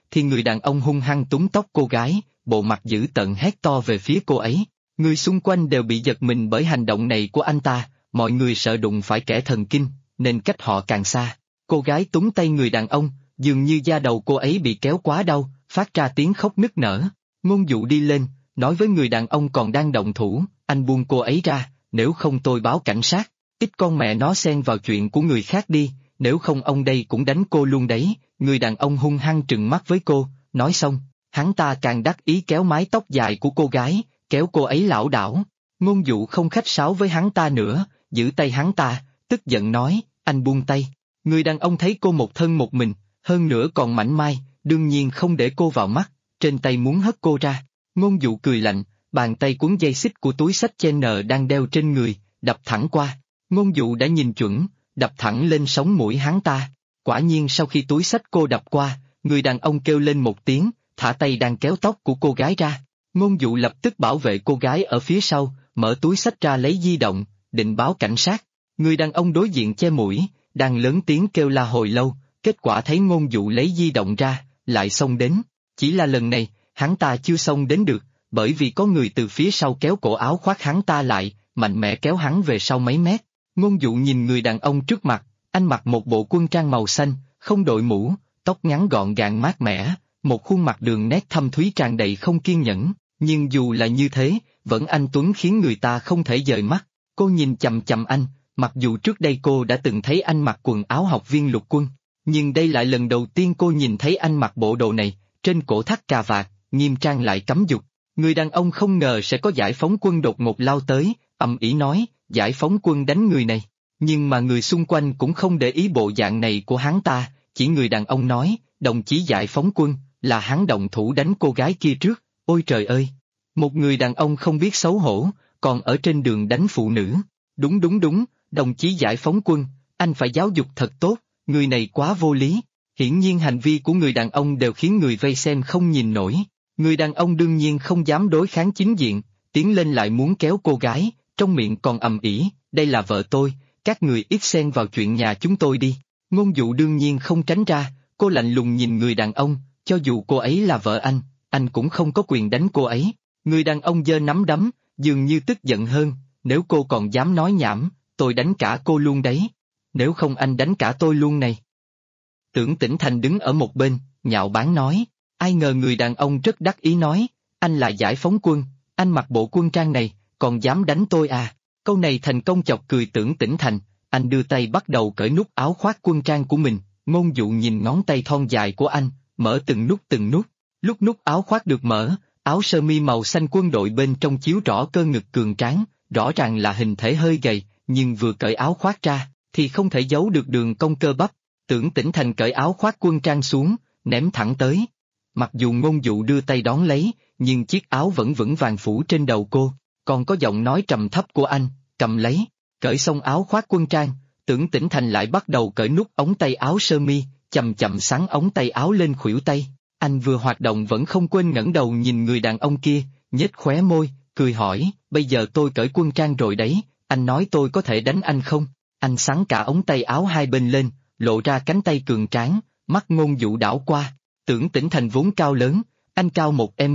thì người đàn ông hung hăng túm tóc cô gái, bộ mặt dữ tợn hét to về phía cô ấy. Người xung quanh đều bị giật mình bởi hành động này của anh ta, mọi người sợ đụng phải kẻ thần kinh, nên cách họ càng xa. Cô gái túm tay người đàn ông, dường như da đầu cô ấy bị kéo quá đau, phát ra tiếng khóc nức nở. Ngôn Dụ đi lên, nói với người đàn ông còn đang động thủ, anh buông cô ấy ra, nếu không tôi báo cảnh sát. Ít con mẹ nó xen vào chuyện của người khác đi, nếu không ông đây cũng đánh cô luôn đấy. Người đàn ông hung hăng trừng mắt với cô, nói xong, hắn ta càng đắc ý kéo mái tóc dài của cô gái, kéo cô ấy lảo đảo. Ngôn Dụ không khách sáo với hắn ta nữa, giữ tay hắn ta, tức giận nói, anh buông tay. Người đàn ông thấy cô một thân một mình, hơn nữa còn mảnh mai, đương nhiên không để cô vào mắt, trên tay muốn hất cô ra. Ngôn Dụ cười lạnh, bàn tay cuốn dây xích của túi xách chain đang đeo trên người, đập thẳng qua. Ngôn Dụ đã nhìn chuẩn, đập thẳng lên sống mũi hắn ta. Quả nhiên sau khi túi xách cô đập qua, người đàn ông kêu lên một tiếng, thả tay đang kéo tóc của cô gái ra. Ngôn Dụ lập tức bảo vệ cô gái ở phía sau, mở túi xách ra lấy di động, định báo cảnh sát. Người đàn ông đối diện che mũi, đang lớn tiếng kêu la hồi lâu, kết quả thấy Ngôn Dụ lấy di động ra, lại xông đến. Chỉ là lần này, hắn ta chưa xông đến được, bởi vì có người từ phía sau kéo cổ áo khoác hắn ta lại, mạnh mẽ kéo hắn về sau mấy mét. Ngôn Dụ nhìn người đàn ông trước mặt, anh mặc một bộ quân trang màu xanh, không đội mũ, tóc ngắn gọn gàng mát mẻ, một khuôn mặt đường nét thâm thúy tràn đầy không kiên nhẫn, nhưng dù là như thế, vẫn anh tuấn khiến người ta không thể dời mắt. Cô nhìn chằm chằm anh, mặc dù trước đây cô đã từng thấy anh mặc quần áo học viên lục quân, nhưng đây lại lần đầu tiên cô nhìn thấy anh mặc bộ đồ này, trên cổ thắt cà vạt, nghiêm trang lại cấm dục. Người đàn ông không ngờ sẽ có giải phóng quân đột ngột lao tới, ầm ĩ nói, giải phóng quân đánh người này. Nhưng mà người xung quanh cũng không để ý bộ dạng này của hắn ta, chỉ người đàn ông nói, đồng chí giải phóng quân, là hắn động thủ đánh cô gái kia trước, ôi trời ơi! Một người đàn ông không biết xấu hổ, còn ở trên đường đánh phụ nữ. Đúng đúng đúng, đồng chí giải phóng quân, anh phải giáo dục thật tốt, người này quá vô lý. Hiển nhiên hành vi của người đàn ông đều khiến người vây xem không nhìn nổi. Người đàn ông đương nhiên không dám đối kháng chính diện, tiến lên lại muốn kéo cô gái, trong miệng còn ầm ĩ, đây là vợ tôi, các người ít xen vào chuyện nhà chúng tôi đi. Ngôn Dụ đương nhiên không tránh ra, cô lạnh lùng nhìn người đàn ông, cho dù cô ấy là vợ anh cũng không có quyền đánh cô ấy. Người đàn ông giơ nắm đấm, dường như tức giận hơn, nếu cô còn dám nói nhảm, tôi đánh cả cô luôn đấy. Nếu không anh đánh cả tôi luôn này. Tưởng Tĩnh Thành đứng ở một bên, nhạo báng nói, ai ngờ người đàn ông rất đắc ý nói, anh là giải phóng quân, anh mặc bộ quân trang này, còn dám đánh tôi à? Câu này thành công chọc cười Tưởng Tĩnh Thành, anh đưa tay bắt đầu cởi nút áo khoác quân trang của mình, Ngôn Dụ nhìn ngón tay thon dài của anh, mở từng nút, lúc nút áo khoác được mở, áo sơ mi màu xanh quân đội bên trong chiếu rõ cơ ngực cường tráng, rõ ràng là hình thể hơi gầy, nhưng vừa cởi áo khoác ra, thì không thể giấu được đường cong cơ bắp. Tưởng Tĩnh Thành cởi áo khoác quân trang xuống, ném thẳng tới. Mặc dù Ngôn Dụ đưa tay đón lấy, nhưng chiếc áo vẫn vững vàng phủ trên đầu cô, còn có giọng nói trầm thấp của anh, cầm lấy, cởi xong áo khoác quân trang, Tưởng Tĩnh Thành lại bắt đầu cởi nút ống tay áo sơ mi, chậm chậm xắn ống tay áo lên khuỷu tay. Anh vừa hoạt động vẫn không quên ngẩng đầu nhìn người đàn ông kia, nhếch khóe môi, cười hỏi, bây giờ tôi cởi quân trang rồi đấy, anh nói tôi có thể đánh anh không? Anh xắn cả ống tay áo hai bên lên, lộ ra cánh tay cường tráng, mắt Ngôn Dụ đảo qua. Tưởng Tĩnh Thành vốn cao lớn, anh cao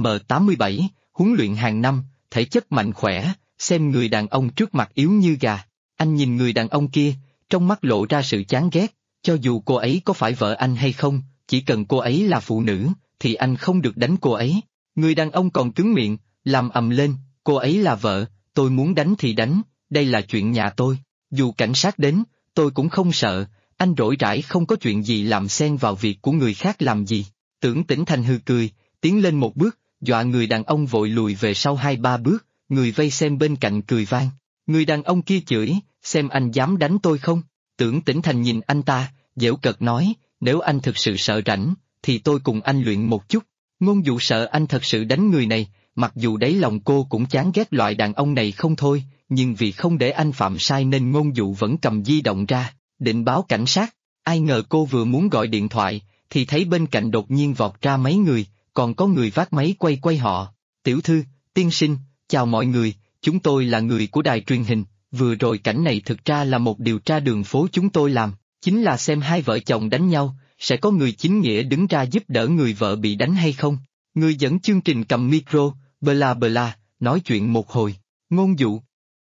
1m87, huấn luyện hàng năm, thể chất mạnh khỏe, xem người đàn ông trước mặt yếu như gà. Anh nhìn người đàn ông kia, trong mắt lộ ra sự chán ghét, cho dù cô ấy có phải vợ anh hay không, chỉ cần cô ấy là phụ nữ, thì anh không được đánh cô ấy. Người đàn ông còn cứng miệng, làm ầm lên, cô ấy là vợ, tôi muốn đánh thì đánh, đây là chuyện nhà tôi, dù cảnh sát đến, tôi cũng không sợ, anh rỗi rãi không có chuyện gì làm xen vào việc của người khác làm gì. Tưởng Tĩnh Thành hừ cười, tiến lên một bước, dọa người đàn ông vội lùi về sau 2-3 bước, người vây xem bên cạnh cười vang. Người đàn ông kia chửi, xem anh dám đánh tôi không? Tưởng Tĩnh Thành nhìn anh ta, giễu cợt nói, nếu anh thực sự sợ rảnh, thì tôi cùng anh luyện một chút. Ngôn Dụ sợ anh thật sự đánh người này, mặc dù đáy lòng cô cũng chán ghét loại đàn ông này không thôi, nhưng vì không để anh phạm sai nên Ngôn Dụ vẫn cầm di động ra, định báo cảnh sát. Ai ngờ cô vừa muốn gọi điện thoại, thì thấy bên cạnh đột nhiên vọt ra mấy người, còn có người vác máy quay họ. Tiểu thư, tiên sinh, chào mọi người, chúng tôi là người của đài truyền hình, vừa rồi cảnh này thực ra là một điều tra đường phố chúng tôi làm, chính là xem hai vợ chồng đánh nhau, sẽ có người chính nghĩa đứng ra giúp đỡ người vợ bị đánh hay không? Người dẫn chương trình cầm micro, bla bla, nói chuyện một hồi. Ngôn dụ.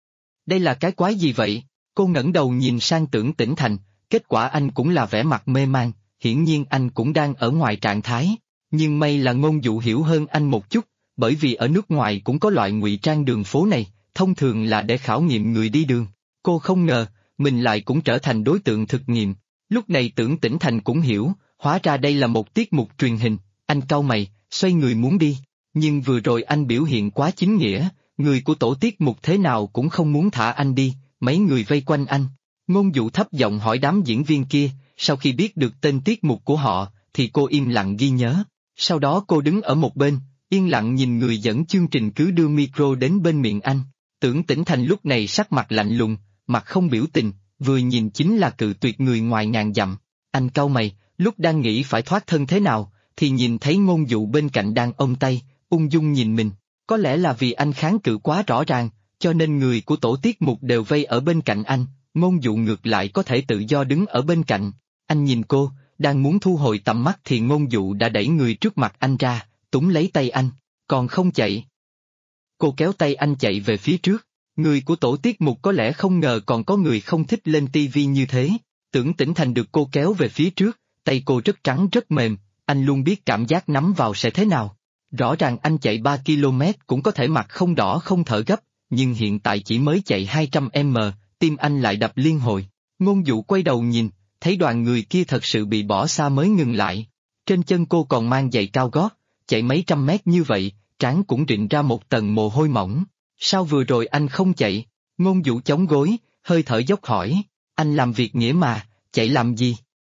Đây là cái quái gì vậy? Cô ngẩng đầu nhìn sang Tưởng Tĩnh Thành, kết quả anh cũng là vẻ mặt mê man, hiển nhiên anh cũng đang ở ngoài trạng thái. Nhưng may là Ngôn dụ hiểu hơn anh một chút, bởi vì ở nước ngoài cũng có loại ngụy trang đường phố này, thông thường là để khảo nghiệm người đi đường. Cô không ngờ, mình lại cũng trở thành đối tượng thực nghiệm. Lúc này Tưởng Tĩnh Thành cũng hiểu, hóa ra đây là một tiết mục truyền hình, anh cau mày, xoay người muốn đi. Nhưng vừa rồi anh biểu hiện quá chính nghĩa, người của tổ tiết mục thế nào cũng không muốn thả anh đi, mấy người vây quanh anh. Ngôn dụ thấp giọng hỏi đám diễn viên kia, sau khi biết được tên tiết mục của họ, thì cô im lặng ghi nhớ. Sau đó cô đứng ở một bên, yên lặng nhìn người dẫn chương trình cứ đưa micro đến bên miệng anh. Tưởng Tĩnh Thành lúc này sắc mặt lạnh lùng, mặt không biểu tình, vừa nhìn chính là cự tuyệt người ngoài ngàn dặm. Anh cau mày, lúc đang nghĩ phải thoát thân thế nào, thì nhìn thấy Ngôn dụ bên cạnh đang ôm tay, ung dung nhìn mình. Có lẽ là vì anh kháng cự quá rõ ràng, cho nên người của tổ tiết mục đều vây ở bên cạnh anh, Ngôn dụ ngược lại có thể tự do đứng ở bên cạnh. Anh nhìn cô, đang muốn thu hồi tầm mắt thì Ngôn dụ đã đẩy người trước mặt anh ra, túm lấy tay anh, còn không chạy. Cô kéo tay anh chạy về phía trước. Người của tổ tiết mục có lẽ không ngờ còn có người không thích lên tivi như thế. Tưởng Tĩnh Thành được cô kéo về phía trước, tay cô rất trắng rất mềm, anh luôn biết cảm giác nắm vào sẽ thế nào. Rõ ràng anh chạy 3 km cũng có thể mặt không đỏ không thở gấp, nhưng hiện tại chỉ mới chạy 200m, tim anh lại đập liên hồi. Ngôn dụ quay đầu nhìn, thấy đoàn người kia thật sự bị bỏ xa mới ngừng lại. Trên chân cô còn mang giày cao gót, chạy mấy trăm mét như vậy, trán cũng rịn ra một tầng mồ hôi mỏng. Sao vừa rồi anh không chạy? Ngôn dụ chống gối, hơi thở dốc hỏi, anh làm việc nghĩa mà, chạy làm gì?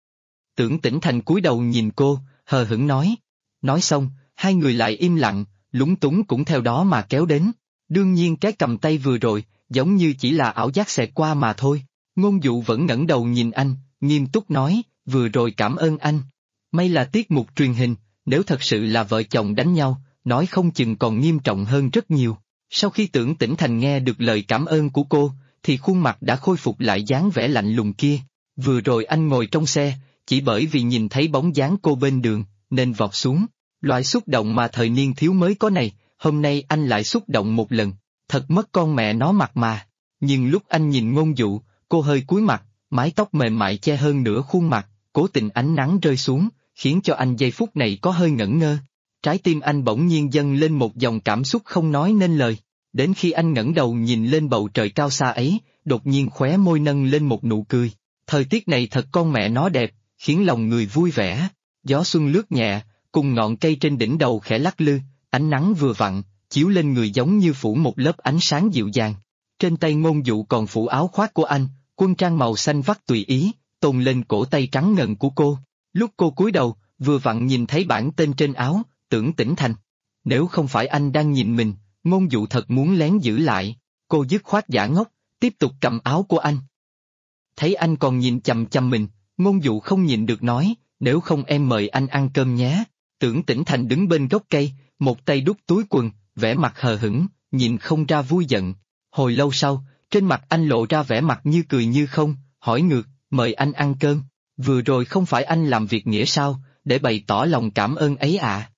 Tưởng Tĩnh Thành cúi đầu nhìn cô, hờ hững nói. Nói xong, hai người lại im lặng, lúng túng cũng theo đó mà kéo đến. Đương nhiên cái cầm tay vừa rồi, giống như chỉ là ảo giác xẹt qua mà thôi. Ngôn dụ vẫn ngẩng đầu nhìn anh, nghiêm túc nói, vừa rồi cảm ơn anh. May là tiết mục truyền hình, nếu thật sự là vợ chồng đánh nhau, nói không chừng còn nghiêm trọng hơn rất nhiều. Sau khi Tưởng Tĩnh Thành nghe được lời cảm ơn của cô, thì khuôn mặt đã khôi phục lại dáng vẻ lạnh lùng kia. Vừa rồi anh ngồi trong xe, chỉ bởi vì nhìn thấy bóng dáng cô bên đường, nên vọt xuống. Loại xúc động mà thời niên thiếu mới có này, hôm nay anh lại xúc động một lần, thật mất con mẹ nó mặt mà. Nhưng lúc anh nhìn Ngôn dụ, cô hơi cúi mặt, mái tóc mềm mại che hơn nửa khuôn mặt, cố tình ánh nắng rơi xuống, khiến cho anh giây phút này có hơi ngẩn ngơ. Trái tim anh bỗng nhiên dâng lên một dòng cảm xúc không nói nên lời. Đến khi anh ngẩng đầu nhìn lên bầu trời cao xa ấy, đột nhiên khóe môi nâng lên một nụ cười. Thời tiết này thật con mẹ nó đẹp, khiến lòng người vui vẻ. Gió xuân lướt nhẹ, cùng ngọn cây trên đỉnh đầu khẽ lắc lư, ánh nắng vừa vặn, chiếu lên người giống như phủ một lớp ánh sáng dịu dàng. Trên tay Ngôn dụ còn phủ áo khoác của anh, quân trang màu xanh vắt tùy ý, tôn lên cổ tay trắng ngần của cô. Lúc cô cúi đầu, vừa vặn nhìn thấy bảng tên trên áo, Tưởng Tĩnh Thành. Nếu không phải anh đang nhìn mình, Ngôn dụ thật muốn lén giữ lại, cô dứt khoát giả ngốc, tiếp tục cầm áo của anh. Thấy anh còn nhìn chằm chằm mình, Ngôn dụ không nhịn được nói, nếu không em mời anh ăn cơm nhé. Tưởng Tĩnh Thành đứng bên gốc cây, một tay đút túi quần, vẻ mặt hờ hững, nhìn không ra vui giận. Hồi lâu sau, trên mặt anh lộ ra vẻ mặt như cười như không, hỏi ngược, mời anh ăn cơm, vừa rồi không phải anh làm việc nghĩa sao, để bày tỏ lòng cảm ơn ấy à?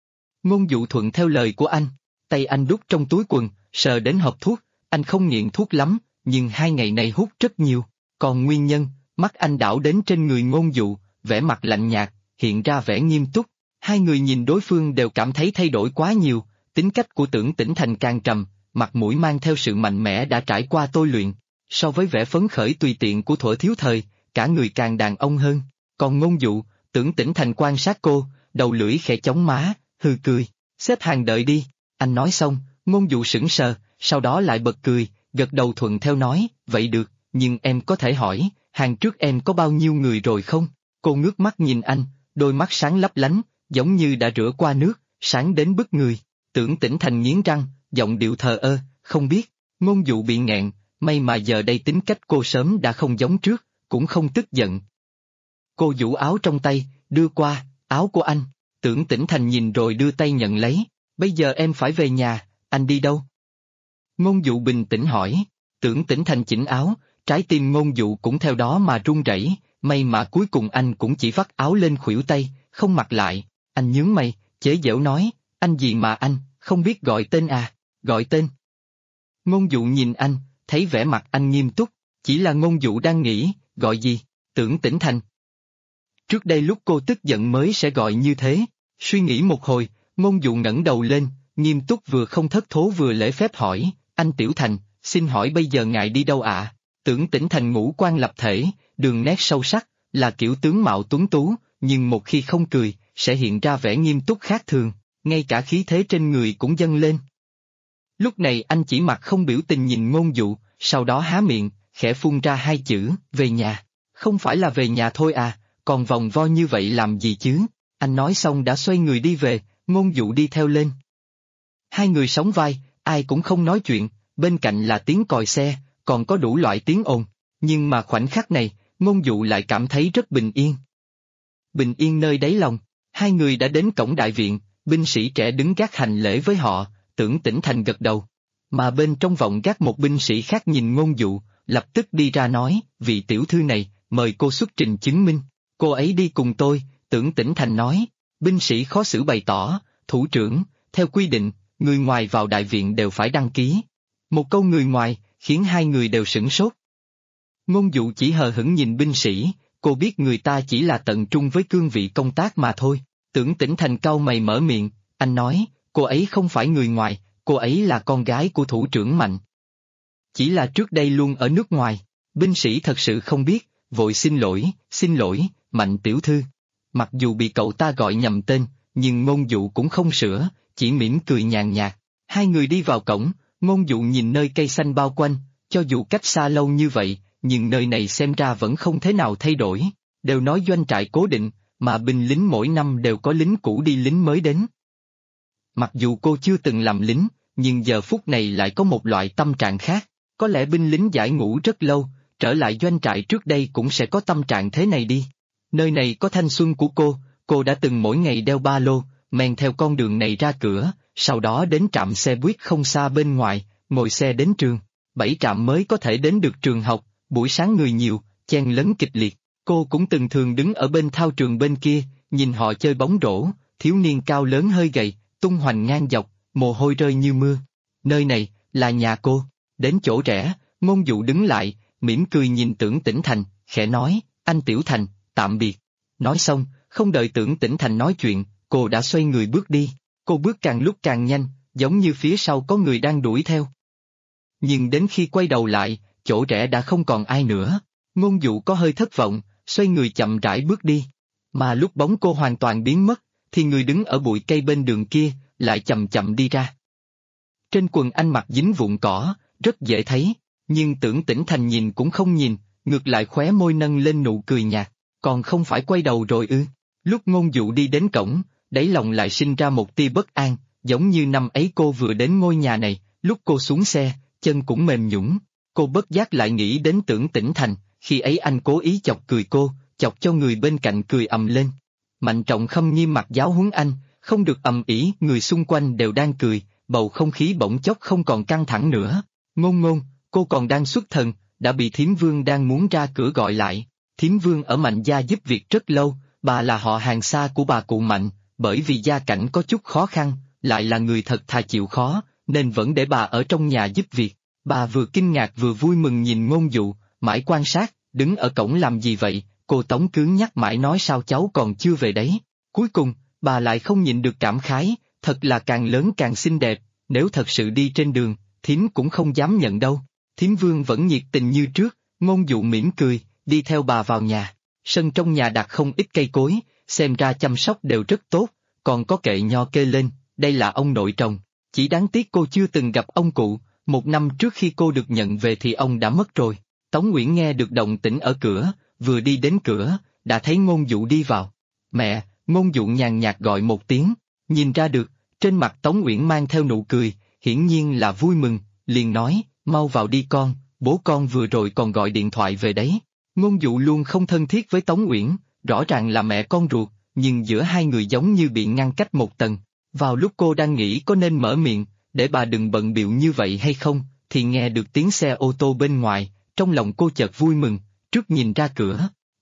Ngôn dụ thuận theo lời của anh, tay anh đút trong túi quần, sờ đến hộp thuốc, anh không nghiện thuốc lắm, nhưng 2 ngày này hút rất nhiều, còn nguyên nhân, mắt anh đảo đến trên người Ngôn dụ, vẻ mặt lạnh nhạt, hiện ra vẻ nghiêm túc. Hai người nhìn đối phương đều cảm thấy thay đổi quá nhiều, tính cách của Tưởng Tĩnh Thành càng trầm, mặt mũi mang theo sự mạnh mẽ đã trải qua tôi luyện, so với vẻ phấn khởi tùy tiện của thuở thiếu thời, cả người càng đàn ông hơn. Còn Ngôn dụ, Tưởng Tĩnh Thành quan sát cô, đầu lưỡi khẽ chóng má, hừ cười, xếp hàng đợi đi. Anh nói xong, Ngôn dụ sững sờ, sau đó lại bật cười, gật đầu thuận theo nói, vậy được, nhưng em có thể hỏi, hàng trước em có bao nhiêu người rồi không? Cô ngước mắt nhìn anh, đôi mắt sáng lấp lánh, giống như đã rửa qua nước, sáng đến bức người. Tưởng Tĩnh Thành nghiến răng, giọng điệu thờ ơ, không biết. Ngôn dụ bị nghẹn, may mà giờ đây tính cách cô sớm đã không giống trước, cũng không tức giận. Cô giũ áo trong tay, đưa qua, áo của anh. Tưởng Tĩnh Thành nhìn rồi đưa tay nhận lấy, bây giờ em phải về nhà, anh đi đâu? Ngôn dụ bình tĩnh hỏi. Tưởng Tĩnh Thành chỉnh áo, trái tim Ngôn dụ cũng theo đó mà run rẩy, may mà cuối cùng anh cũng chỉ vắt áo lên khuỷu tay, không mặc lại. Anh nhướng mày, chế giễu nói, anh gì mà anh, không biết gọi tên à, gọi tên. Ngôn Dụ nhìn anh, thấy vẻ mặt anh nghiêm túc, chỉ là Ngôn Dụ đang nghĩ, gọi gì, Tưởng Tĩnh Thành. Trước đây lúc cô tức giận mới sẽ gọi như thế, suy nghĩ một hồi, Ngôn Dụ ngẩng đầu lên, nghiêm túc vừa không thất thố vừa lễ phép hỏi, anh Tiểu Thành, xin hỏi bây giờ ngài đi đâu ạ? Tưởng Tĩnh Thành ngũ quan lập thể, đường nét sâu sắc, là kiểu tướng mạo tuấn tú, nhưng một khi không cười, sẽ hiện ra vẻ nghiêm túc khác thường, ngay cả khí thế trên người cũng dâng lên. Lúc này anh chỉ mặt không biểu tình nhìn Ngôn Dụ, sau đó há miệng, khẽ phun ra hai chữ, về nhà. Không phải là về nhà thôi à, còn vòng vo như vậy làm gì chứ? Anh nói xong đã xoay người đi về, Ngôn Dụ đi theo lên. Hai người sóng vai, ai cũng không nói chuyện, bên cạnh là tiếng còi xe, còn có đủ loại tiếng ồn, nhưng mà khoảnh khắc này, Ngôn Dụ lại cảm thấy rất bình yên. Bình yên nơi đáy lòng, hai người đã đến cổng đại viện, binh sĩ trẻ đứng gác hành lễ với họ, Tưởng Tĩnh Thành gật đầu. Mà bên trong vọng gác một binh sĩ khác nhìn Ngôn Dụ, lập tức đi ra nói, vị tiểu thư này, mời cô xuất trình chứng minh, cô ấy đi cùng tôi, Tưởng Tĩnh Thành nói. Binh sĩ khó xử bày tỏ, thủ trưởng, theo quy định, người ngoài vào đại viện đều phải đăng ký. Một câu người ngoài, khiến hai người đều sửng sốt. Ngôn Dụ chỉ hờ hững nhìn binh sĩ, cô biết người ta chỉ là tận trung với cương vị công tác mà thôi. Tưởng Tĩnh Thành cau mày mở miệng, anh nói, cô ấy không phải người ngoài, cô ấy là con gái của thủ trưởng Mạnh. Chỉ là trước đây luôn ở nước ngoài, binh sĩ thật sự không biết, vội xin lỗi, Mạnh tiểu thư. Mặc dù bị cậu ta gọi nhầm tên, nhưng Ngôn Dụ cũng không sửa, chỉ mỉm cười nhàn nhạt. Hai người đi vào cổng, Ngôn Dụ nhìn nơi cây xanh bao quanh, cho dù cách xa lâu như vậy, nhưng nơi này xem ra vẫn không thế nào thay đổi. Đều nói doanh trại cố định, mà binh lính mỗi năm đều có lính cũ đi lính mới đến. Mặc dù cô chưa từng làm lính, nhưng giờ phút này lại có một loại tâm trạng khác. Có lẽ binh lính giải ngũ rất lâu, trở lại doanh trại trước đây cũng sẽ có tâm trạng thế này đi. Nơi này có thanh xuân của cô đã từng mỗi ngày đeo ba lô, men theo con đường này ra cửa, sau đó đến trạm xe buýt không xa bên ngoài, ngồi xe đến trường. 7 trạm mới có thể đến được trường học, buổi sáng người nhiều, chen lấn kịch liệt. Cô cũng từng thường đứng ở bên thao trường bên kia, nhìn họ chơi bóng rổ, thiếu niên cao lớn hơi gầy, tung hoành ngang dọc, mồ hôi rơi như mưa. Nơi này, là nhà cô. Đến chỗ rẽ, Ngôn Dụ đứng lại, mỉm cười nhìn Tưởng Tĩnh Thành, khẽ nói, anh Tiểu Thành, tạm biệt. Nói xong, không đợi Tưởng Tĩnh Thành nói chuyện, cô đã xoay người bước đi. Cô bước càng lúc càng nhanh, giống như phía sau có người đang đuổi theo. Nhưng đến khi quay đầu lại, chỗ rẽ đã không còn ai nữa. Ngôn Dụ có hơi thất vọng, xoay người chậm rãi bước đi. Mà lúc bóng cô hoàn toàn biến mất, thì người đứng ở bụi cây bên đường kia, lại chậm chậm đi ra. Trên quần anh mặc dính vụn cỏ, rất dễ thấy, nhưng Tưởng Tĩnh Thành nhìn cũng không nhìn, ngược lại khóe môi nâng lên nụ cười nhạt, còn không phải quay đầu rồi ư. Lúc Ngôn Dụ đi đến cổng, đáy lòng lại sinh ra một tia bất an, giống như năm ấy cô vừa đến ngôi nhà này, lúc cô xuống xe, chân cũng mềm nhũn. Cô bất giác lại nghĩ đến Tưởng Tĩnh Thành, khi ấy anh cố ý chọc cười cô, chọc cho người bên cạnh cười ầm lên. Mạnh Trọng Khâm nghiêm mặt giáo huấn anh, không được ầm ĩ, người xung quanh đều đang cười, bầu không khí bỗng chốc không còn căng thẳng nữa. Ngôn, cô còn đang xuất thần, đã bị Thiếm Vương đang muốn ra cửa gọi lại. Thiếm Vương ở Mạnh gia giúp việc rất lâu, bà là họ hàng xa của bà cụ Mạnh, bởi vì gia cảnh có chút khó khăn, lại là người thật thà chịu khó, nên vẫn để bà ở trong nhà giúp việc. Bà vừa kinh ngạc vừa vui mừng nhìn Ngôn Dụ, mãi quan sát, đứng ở cổng làm gì vậy, cô Tống cứng nhắc mãi nói sao cháu còn chưa về đấy. Cuối cùng, bà lại không nhịn được cảm khái, thật là càng lớn càng xinh đẹp, nếu thật sự đi trên đường, Thiếm cũng không dám nhận đâu. Thiếm Vương vẫn nhiệt tình như trước, Ngôn Dụ mỉm cười, đi theo bà vào nhà. Sân trong nhà đặt không ít cây cối, xem ra chăm sóc đều rất tốt, còn có kệ nho kê lên, đây là ông nội trồng. Chỉ đáng tiếc cô chưa từng gặp ông cụ, 1 năm trước khi cô được nhận về thì ông đã mất rồi. Tống Uyển nghe được động tĩnh ở cửa, vừa đi đến cửa, đã thấy Ngôn Dụ đi vào. Mẹ, Ngôn Dụ nhàn nhạt gọi một tiếng, nhìn ra được, trên mặt Tống Uyển mang theo nụ cười, hiển nhiên là vui mừng, liền nói, mau vào đi con, bố con vừa rồi còn gọi điện thoại về đấy. Ngôn Dụ luôn không thân thiết với Tống Uyển, rõ ràng là mẹ con ruột, nhưng giữa hai người giống như bị ngăn cách một tầng. Vào lúc cô đang nghĩ có nên mở miệng, để bà đừng bận bịu như vậy hay không, thì nghe được tiếng xe ô tô bên ngoài, trong lòng cô chợt vui mừng, trước nhìn ra cửa.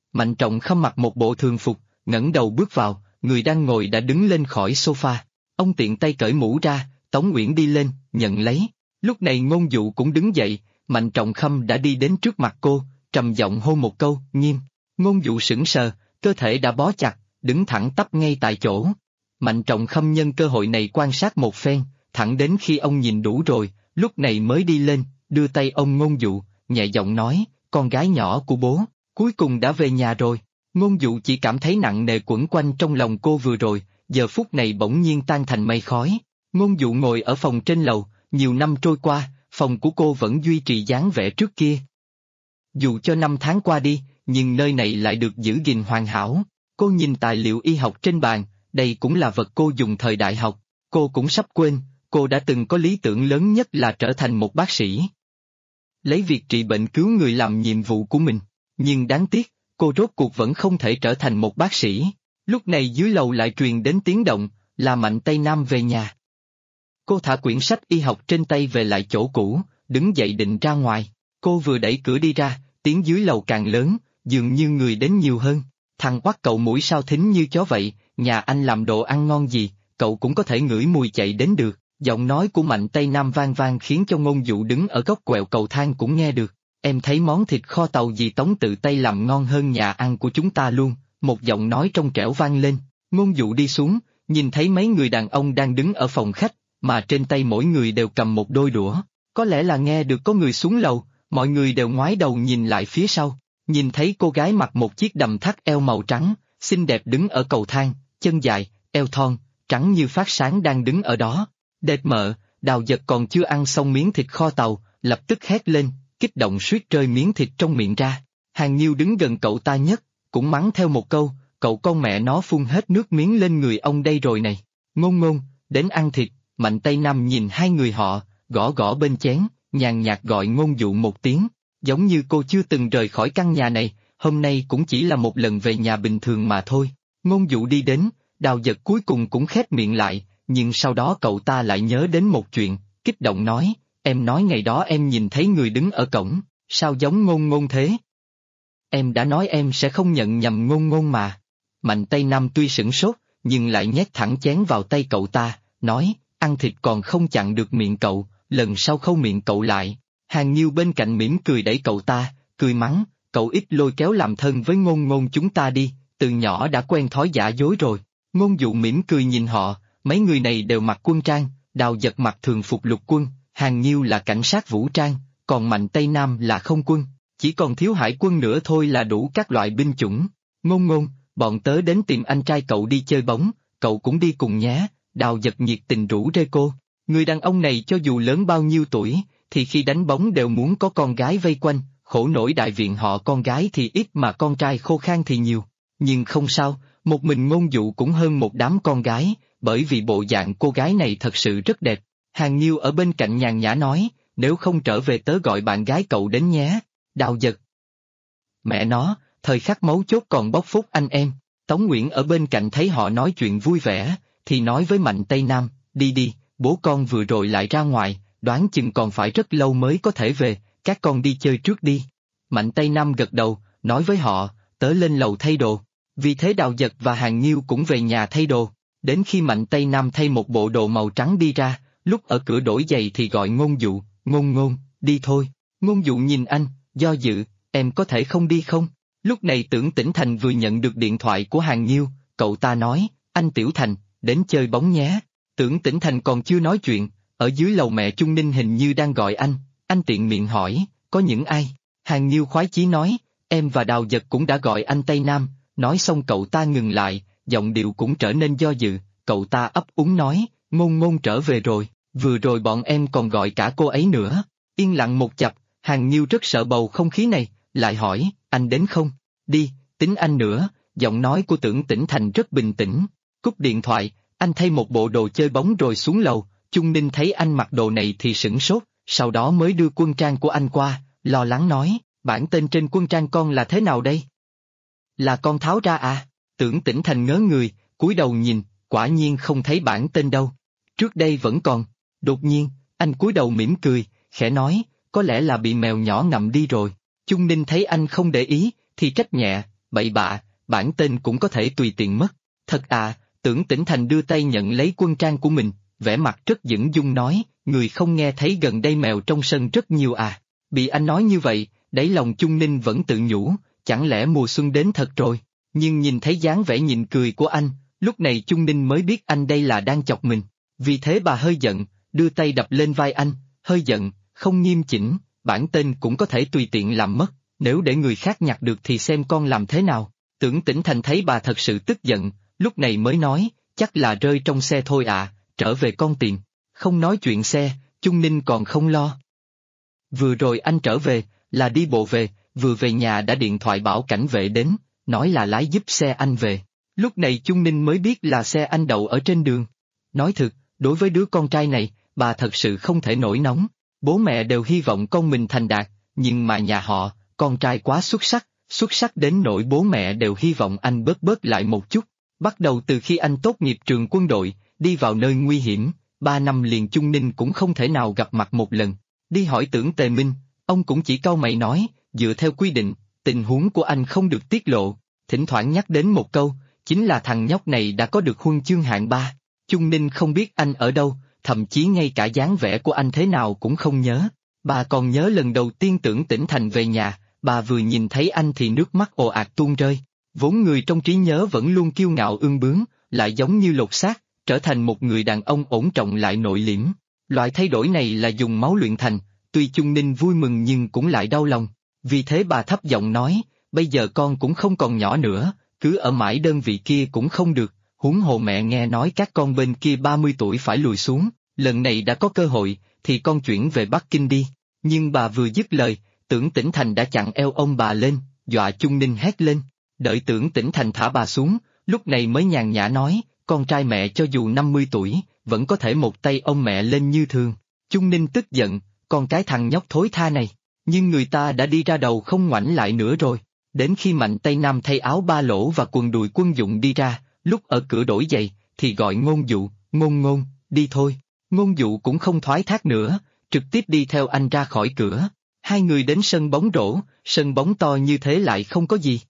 Mạnh Trọng Khâm mặc một bộ thường phục, ngẩng đầu bước vào, người đang ngồi đã đứng lên khỏi sofa. Ông tiện tay cởi mũ ra, Tống Uyển đi lên, nhận lấy. Lúc này Ngôn Dụ cũng đứng dậy, Mạnh Trọng Khâm đã đi đến trước mặt cô, trầm giọng hô một câu, Nghiêm. Ngôn Dụ sững sờ, cơ thể đã bó chặt, đứng thẳng tắp ngay tại chỗ. Mạnh Trọng Khâm nhân cơ hội này quan sát một phen, thẳng đến khi ông nhìn đủ rồi, lúc này mới đi lên, đưa tay ôm Ngôn Dụ, nhẹ giọng nói, con gái nhỏ của bố, cuối cùng đã về nhà rồi. Ngôn Dụ chỉ cảm thấy nặng nề quẩn quanh trong lòng cô vừa rồi, giờ phút này bỗng nhiên tan thành mây khói. Ngôn Dụ ngồi ở phòng trên lầu, nhiều năm trôi qua, phòng của cô vẫn duy trì dáng vẻ trước kia. Dù cho 5 tháng qua đi, nhưng nơi này lại được giữ gìn hoàn hảo. Cô nhìn tài liệu y học trên bàn, đây cũng là vật cô dùng thời đại học. Cô cũng sắp quên, cô đã từng có lý tưởng lớn nhất là trở thành một bác sĩ. Lấy việc trị bệnh cứu người làm nhiệm vụ của mình, nhưng đáng tiếc, cô rốt cuộc vẫn không thể trở thành một bác sĩ. Lúc này dưới lầu lại truyền đến tiếng động, là Mạnh Tây Nam về nhà. Cô thả quyển sách y học trên tay về lại chỗ cũ, đứng dậy định ra ngoài. Cô vừa đẩy cửa đi ra, tiếng dưới lầu càng lớn, dường như người đến nhiều hơn. Thằng quắc cậu mũi sao thính như chó vậy, nhà anh làm đồ ăn ngon gì, cậu cũng có thể ngửi mùi chạy đến được. Giọng nói của Mạnh Tây Nam vang vang khiến cho Ngôn Dụ đứng ở góc quẹo cầu thang cũng nghe được. Em thấy món thịt kho tàu gì Tống tự tay làm ngon hơn nhà ăn của chúng ta luôn, một giọng nói trong trẻo vang lên. Ngôn Dụ đi xuống, nhìn thấy mấy người đàn ông đang đứng ở phòng khách, mà trên tay mỗi người đều cầm một đôi đũa. Có lẽ là nghe được có người xuống lầu, mọi người đều ngoái đầu nhìn lại phía sau, nhìn thấy cô gái mặc một chiếc đầm thắt eo màu trắng, xinh đẹp đứng ở cầu thang, chân dài, eo thon, trắng như phát sáng đang đứng ở đó. Đẹp mợ, Đào Giật còn chưa ăn xong miếng thịt kho tàu, lập tức hét lên, kích động suýt rơi miếng thịt trong miệng ra. Hàng Nhiêu đứng gần cậu ta nhất, cũng mắng theo một câu, cậu con mẹ nó phun hết nước miếng lên người ông đây rồi này. Ngôn Ngôn, đến ăn thịt. Mạnh Tây Nam nhìn hai người họ, gõ gõ bên chén, nhàn nhạt gọi Ngôn Dụ một tiếng, giống như cô chưa từng rời khỏi căn nhà này, hôm nay cũng chỉ là một lần về nhà bình thường mà thôi. Ngôn Dụ đi đến, Đào Giật cuối cùng cũng khép miệng lại, nhưng sau đó cậu ta lại nhớ đến một chuyện, kích động nói, em nói ngày đó em nhìn thấy người đứng ở cổng, sao giống Ngôn Ngôn thế? Em đã nói em sẽ không nhận nhầm Ngôn Ngôn mà. Mạnh Tây Nam tuy sửng sốt, nhưng lại nhét thẳng chén vào tay cậu ta, nói, ăn thịt còn không chặn được miệng cậu, lần sau khâu miệng cậu lại. Hàng Nhiêu bên cạnh mỉm cười đẩy cậu ta, cười mắng, cậu ít lôi kéo làm thân với Ngôn Ngôn chúng ta đi, từ nhỏ đã quen thói giả dối rồi. Ngôn Dụ mỉm cười nhìn họ, mấy người này đều mặc quân trang, Đào Giật mặc thường phục lục quân, Hàng Nhiêu là cảnh sát vũ trang, còn Mạnh Tây Nam là không quân, chỉ còn thiếu hải quân nữa thôi là đủ các loại binh chủng. Ngôn Ngôn, bọn tớ đến tìm anh trai cậu đi chơi bóng, cậu cũng đi cùng nhé. Đào Giật nhiệt tình rủ rê cô. Người đàn ông này cho dù lớn bao nhiêu tuổi, thì khi đánh bóng đều muốn có con gái vây quanh, khổ nổi đại viện họ con gái thì ít mà con trai khô khan thì nhiều. Nhưng không sao, một mình Ngôn Dụ cũng hơn một đám con gái, bởi vì bộ dạng cô gái này thật sự rất đẹp. Hàng Nhiêu ở bên cạnh nhàn nhã nói, nếu không trở về tớ gọi bạn gái cậu đến nhé. Đào Giật. Mẹ nó, thời khắc mấu chốt còn bóc phốt anh em. Tống Nguyễn ở bên cạnh thấy họ nói chuyện vui vẻ, thì nói với Mạnh Tây Nam, đi đi, bố con vừa rồi lại ra ngoài, đoán chừng còn phải rất lâu mới có thể về, các con đi chơi trước đi. Mạnh Tây Nam gật đầu, nói với họ, tớ lên lầu thay đồ. Vì thế Đào Giật và Hàng Nhiêu cũng về nhà thay đồ. Đến khi Mạnh Tây Nam thay một bộ đồ màu trắng đi ra, lúc ở cửa đổi giày thì gọi Ngôn Dụ, Ngôn Ngôn, đi thôi. Ngôn Dụ nhìn anh, do dự, em có thể không đi không? Lúc này Tưởng Tĩnh Thành vừa nhận được điện thoại của Hàng Nhiêu, cậu ta nói, anh Tiểu Thành, đến chơi bóng nhé. Tưởng Tĩnh Thành còn chưa nói chuyện, ở dưới lầu mẹ Trung Ninh hình như đang gọi anh tiện miệng hỏi, có những ai? Hàng Nhiêu khoái chí nói, em và Đào Giật cũng đã gọi anh Tây Nam, nói xong cậu ta ngừng lại, giọng điệu cũng trở nên do dự, cậu ta ấp úng nói, Ngôn Ngôn trở về rồi, vừa rồi bọn em còn gọi cả cô ấy nữa. Yên lặng một chập, Hàng Nhiêu rất sợ bầu không khí này, lại hỏi, anh đến không? Đi, tính anh nữa, giọng nói của Tưởng Tĩnh Thành rất bình tĩnh. Cúp điện thoại, anh thay một bộ đồ chơi bóng rồi xuống lầu, Trung Ninh thấy anh mặc đồ này thì sửng sốt, sau đó mới đưa quân trang của anh qua, lo lắng nói, bản tên trên quân trang con là thế nào đây? Là con tháo ra à? Tưởng Tĩnh Thành ngớ người, cúi đầu nhìn, quả nhiên không thấy bản tên đâu. Trước đây vẫn còn. Đột nhiên, anh cúi đầu mỉm cười, khẽ nói, có lẽ là bị mèo nhỏ ngậm đi rồi. Trung Ninh thấy anh không để ý, thì trách nhẹ, bậy bạ, bản tên cũng có thể tùy tiện mất. Thật à, Tưởng Tĩnh Thành đưa tay nhận lấy quân trang của mình, vẻ mặt rất dửng dưng nói, người không nghe thấy gần đây mèo trong sân rất nhiều à. Bị anh nói như vậy, đáy lòng Chung Ninh vẫn tự nhủ, chẳng lẽ mùa xuân đến thật rồi. Nhưng nhìn thấy dáng vẻ nhịn cười của anh, lúc này Chung Ninh mới biết anh đây là đang chọc mình. Vì thế bà hơi giận, đưa tay đập lên vai anh, hơi giận, không nghiêm chỉnh, bản tên cũng có thể tùy tiện làm mất, nếu để người khác nhặt được thì xem con làm thế nào. Tưởng Tĩnh Thành thấy bà thật sự tức giận, lúc này mới nói, chắc là rơi trong xe thôi à, trở về con tìm. Không nói chuyện xe, Chung Ninh còn không lo. Vừa rồi anh trở về, là đi bộ về, vừa về nhà đã điện thoại bảo cảnh vệ đến, nói là lái giúp xe anh về. Lúc này Chung Ninh mới biết là xe anh đậu ở trên đường. Nói thực, đối với đứa con trai này, bà thật sự không thể nổi nóng. Bố mẹ đều hy vọng con mình thành đạt, nhưng mà nhà họ, con trai quá xuất sắc đến nỗi bố mẹ đều hy vọng anh bớt lại một chút. Bắt đầu từ khi anh tốt nghiệp trường quân đội, đi vào nơi nguy hiểm, 3 năm liền Chung Ninh cũng không thể nào gặp mặt một lần. Đi hỏi Tưởng Tề Minh, ông cũng chỉ cau mày nói, dựa theo quy định, tình huống của anh không được tiết lộ, thỉnh thoảng nhắc đến một câu, chính là thằng nhóc này đã có được huân chương hạng 3. Chung Ninh không biết anh ở đâu, thậm chí ngay cả dáng vẻ của anh thế nào cũng không nhớ. Bà còn nhớ lần đầu tiên Tưởng Tĩnh Thành về nhà, bà vừa nhìn thấy anh thì nước mắt ồ ạt tuôn rơi. Vốn người trong trí nhớ vẫn luôn kiêu ngạo ương bướng, lại giống như lột xác, trở thành một người đàn ông ổn trọng lại nội liễm. Loại thay đổi này là dùng máu luyện thành, tuy Chung Ninh vui mừng nhưng cũng lại đau lòng. Vì thế bà thấp giọng nói, bây giờ con cũng không còn nhỏ nữa, cứ ở mãi đơn vị kia cũng không được, huống hồ mẹ nghe nói các con bên kia 30 tuổi phải lùi xuống, lần này đã có cơ hội, thì con chuyển về Bắc Kinh đi. Nhưng bà vừa dứt lời, Tưởng Tĩnh Thành đã chặn eo ông bà lên, dọa Chung Ninh hét lên. Đợi Tưởng Tĩnh Thành thả bà xuống, lúc này mới nhàn nhã nói, con trai mẹ cho dù 50 tuổi, vẫn có thể một tay ôm mẹ lên như thường. Chung Ninh tức giận, con cái thằng nhóc thối tha này, nhưng người ta đã đi ra đầu không ngoảnh lại nữa rồi. Đến khi Mạnh Tây Nam thay áo ba lỗ và quần đùi quân dụng đi ra, lúc ở cửa đổi giày, thì gọi Ngôn Dụ, Ngôn, đi thôi. Ngôn Dụ cũng không thoái thác nữa, trực tiếp đi theo anh ra khỏi cửa. Hai người đến sân bóng rổ, sân bóng to như thế lại không có gì.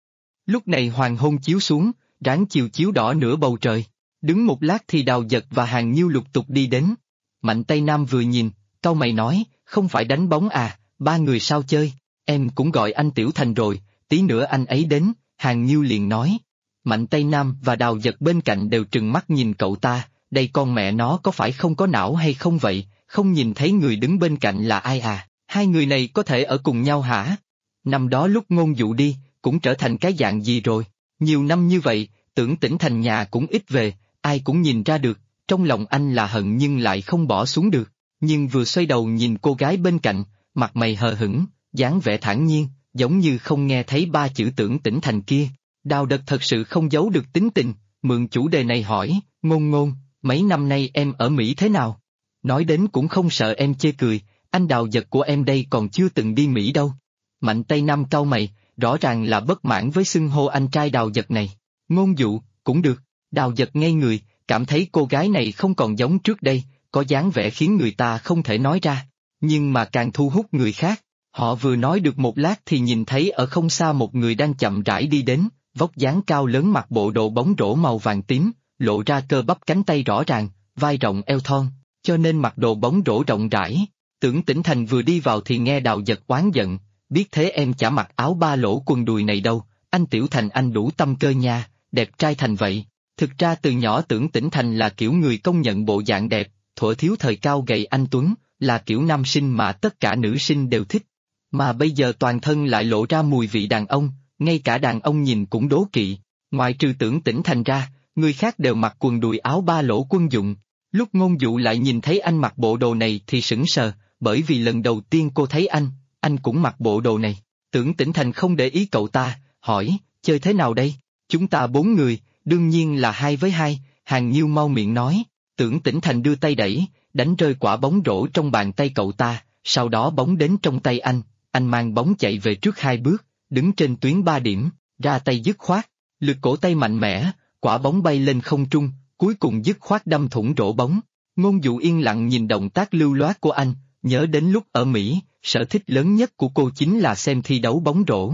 Lúc này hoàng hôn chiếu xuống, ráng chiều chiếu đỏ nửa bầu trời. Đứng một lát thì Đào Giật và Hàng Nhiêu lục tục đi đến. Mạnh Tây Nam vừa nhìn, cau mày nói, không phải đánh bóng à, ba người sao chơi, em cũng gọi anh Tiểu Thành rồi, tí nữa anh ấy đến, Hàng Nhiêu liền nói. Mạnh Tây Nam và Đào Giật bên cạnh đều trừng mắt nhìn cậu ta, đây con mẹ nó có phải không có não hay không vậy, không nhìn thấy người đứng bên cạnh là ai à, hai người này có thể ở cùng nhau hả? Năm đó lúc Ngôn Dụ đi, cũng trở thành cái dạng gì rồi, nhiều năm như vậy, Tưởng Tĩnh Thành nhà cũng ít về, ai cũng nhìn ra được, trong lòng anh là hận nhưng lại không bỏ xuống được, nhưng vừa xoay đầu nhìn cô gái bên cạnh, mặt mày hờ hững, dáng vẻ thản nhiên, giống như không nghe thấy ba chữ Tưởng Tĩnh Thành kia. Đào Đật thật sự không giấu được tính tình, mượn chủ đề này hỏi, Ngôn, mấy năm nay em ở Mỹ thế nào? Nói đến cũng không sợ em chê cười, anh Đào Giật của em đây còn chưa từng đi Mỹ đâu. Mạnh Tây Nam cau mày, rõ ràng là bất mãn với xưng hô anh trai Đào Giật này. Ngôn Dụ, cũng được. Đào Giật ngây người, cảm thấy cô gái này không còn giống trước đây, có dáng vẻ khiến người ta không thể nói ra, nhưng mà càng thu hút người khác. Họ vừa nói được một lát thì nhìn thấy ở không xa một người đang chậm rãi đi đến, vóc dáng cao lớn mặc bộ đồ bóng rổ màu vàng tím, lộ ra cơ bắp cánh tay rõ ràng, vai rộng eo thon, cho nên mặc đồ bóng rổ rộng rãi. Tưởng Tĩnh Thành vừa đi vào thì nghe Đào Giật oán giận, biết thế em chả mặc áo ba lỗ quần đùi này đâu, anh Tiểu Thành anh đủ tâm cơ nha, đẹp trai thành vậy. Thực ra từ nhỏ Tưởng Tĩnh Thành là kiểu người công nhận bộ dạng đẹp, thuở thiếu thời cao gầy anh tuấn, là kiểu nam sinh mà tất cả nữ sinh đều thích. Mà bây giờ toàn thân lại lộ ra mùi vị đàn ông, ngay cả đàn ông nhìn cũng đố kỵ. Ngoại trừ Tưởng Tĩnh Thành ra, người khác đều mặc quần đùi áo ba lỗ quân dụng. Lúc Ngôn Dụ lại nhìn thấy anh mặc bộ đồ này thì sững sờ, bởi vì lần đầu tiên cô thấy anh cũng mặc bộ đồ này. Tưởng Tĩnh Thành không để ý cậu ta, hỏi, chơi thế nào đây? Chúng ta 4 người, đương nhiên là 2 với 2, Hàng Nhiêu mau miệng nói. Tưởng Tĩnh Thành đưa tay đẩy, đánh rơi quả bóng rổ trong bàn tay cậu ta, sau đó bóng đến trong tay anh mang bóng chạy về trước 2 bước, đứng trên tuyến 3 điểm, ra tay dứt khoát, lực cổ tay mạnh mẽ, quả bóng bay lên không trung, cuối cùng dứt khoát đâm thủng rổ bóng. Ngôn Dụ yên lặng nhìn động tác lưu loát của anh, nhớ đến lúc ở Mỹ, sở thích lớn nhất của cô chính là xem thi đấu bóng rổ.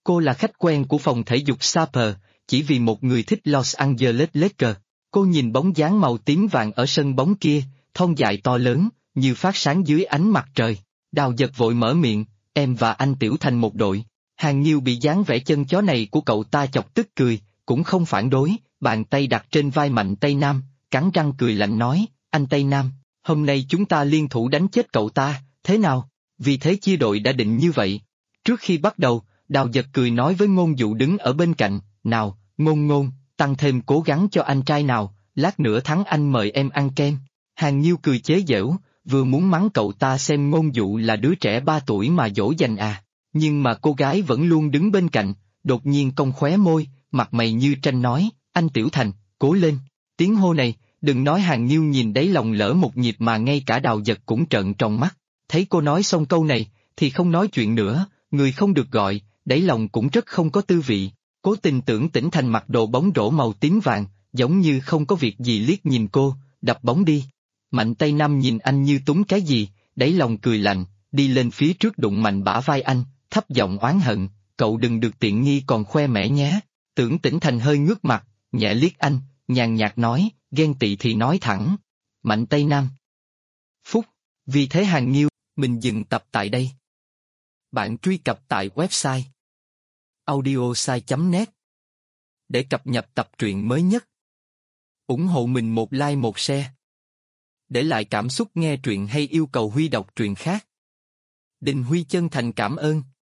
Cô là khách quen của phòng thể dục Saper, chỉ vì một người thích Los Angeles Lakers. Cô nhìn bóng dáng màu tím vàng ở sân bóng kia, thon dài to lớn, như phát sáng dưới ánh mặt trời. Đào Giật vội mở miệng, em và anh Tiểu thành một đội. Hàng Nhiêu bị dáng vẻ chân chó này của cậu ta chọc tức cười, cũng không phản đối, bàn tay đặt trên vai Mạnh Tây Nam, cắn răng cười lạnh nói, anh Tây Nam, hôm nay chúng ta liên thủ đánh chết cậu ta, thế nào? Vì thế chia đội đã định như vậy. Trước khi bắt đầu, Đào Giật cười nói với Ngôn Dụ đứng ở bên cạnh, nào, Ngôn Ngôn, tăng thêm cố gắng cho anh trai nào, lát nữa thắng anh mời em ăn kem. Hàng Nhiêu cười chế giễu, vừa muốn mắng cậu ta xem Ngôn Dụ là đứa trẻ 3 tuổi mà dỗ dành à, nhưng mà cô gái vẫn luôn đứng bên cạnh, đột nhiên cong khóe môi, mặt mày như tranh nói, anh Tiểu Thành, cố lên. Tiếng hô này, đừng nói Hàng Nhiêu nhìn đáy lòng lỡ một nhịp mà ngay cả Đào Giật cũng trợn tròn mắt, thấy cô nói xong câu này, thì không nói chuyện nữa, người không được gọi, đáy lòng cũng rất không có tư vị. Cố Tình Tưởng Tĩnh Thành mặc đồ bóng rổ màu tím vàng, giống như không có việc gì liếc nhìn cô, đập bóng đi. Mạnh Tây Nam nhìn anh như túng cái gì, đáy lòng cười lạnh, đi lên phía trước đụng mạnh bả vai anh, thấp giọng oán hận, cậu đừng được tiện nghi còn khoe mẽ nhé. Tưởng Tĩnh Thành hơi ngước mặt, nhẹ liếc anh, nhàn nhạt nói, ghen tị thì nói thẳng. Mạnh Tây Nam. Phúc, vì thế Hàng Nhiêu, mình dừng tập tại đây. Bạn truy cập tại website audiosai.net để cập nhật tập truyện mới nhất. Ủng hộ mình một like một share. Để lại cảm xúc nghe truyện hay yêu cầu Huy đọc truyện khác. Đình Huy chân thành cảm ơn.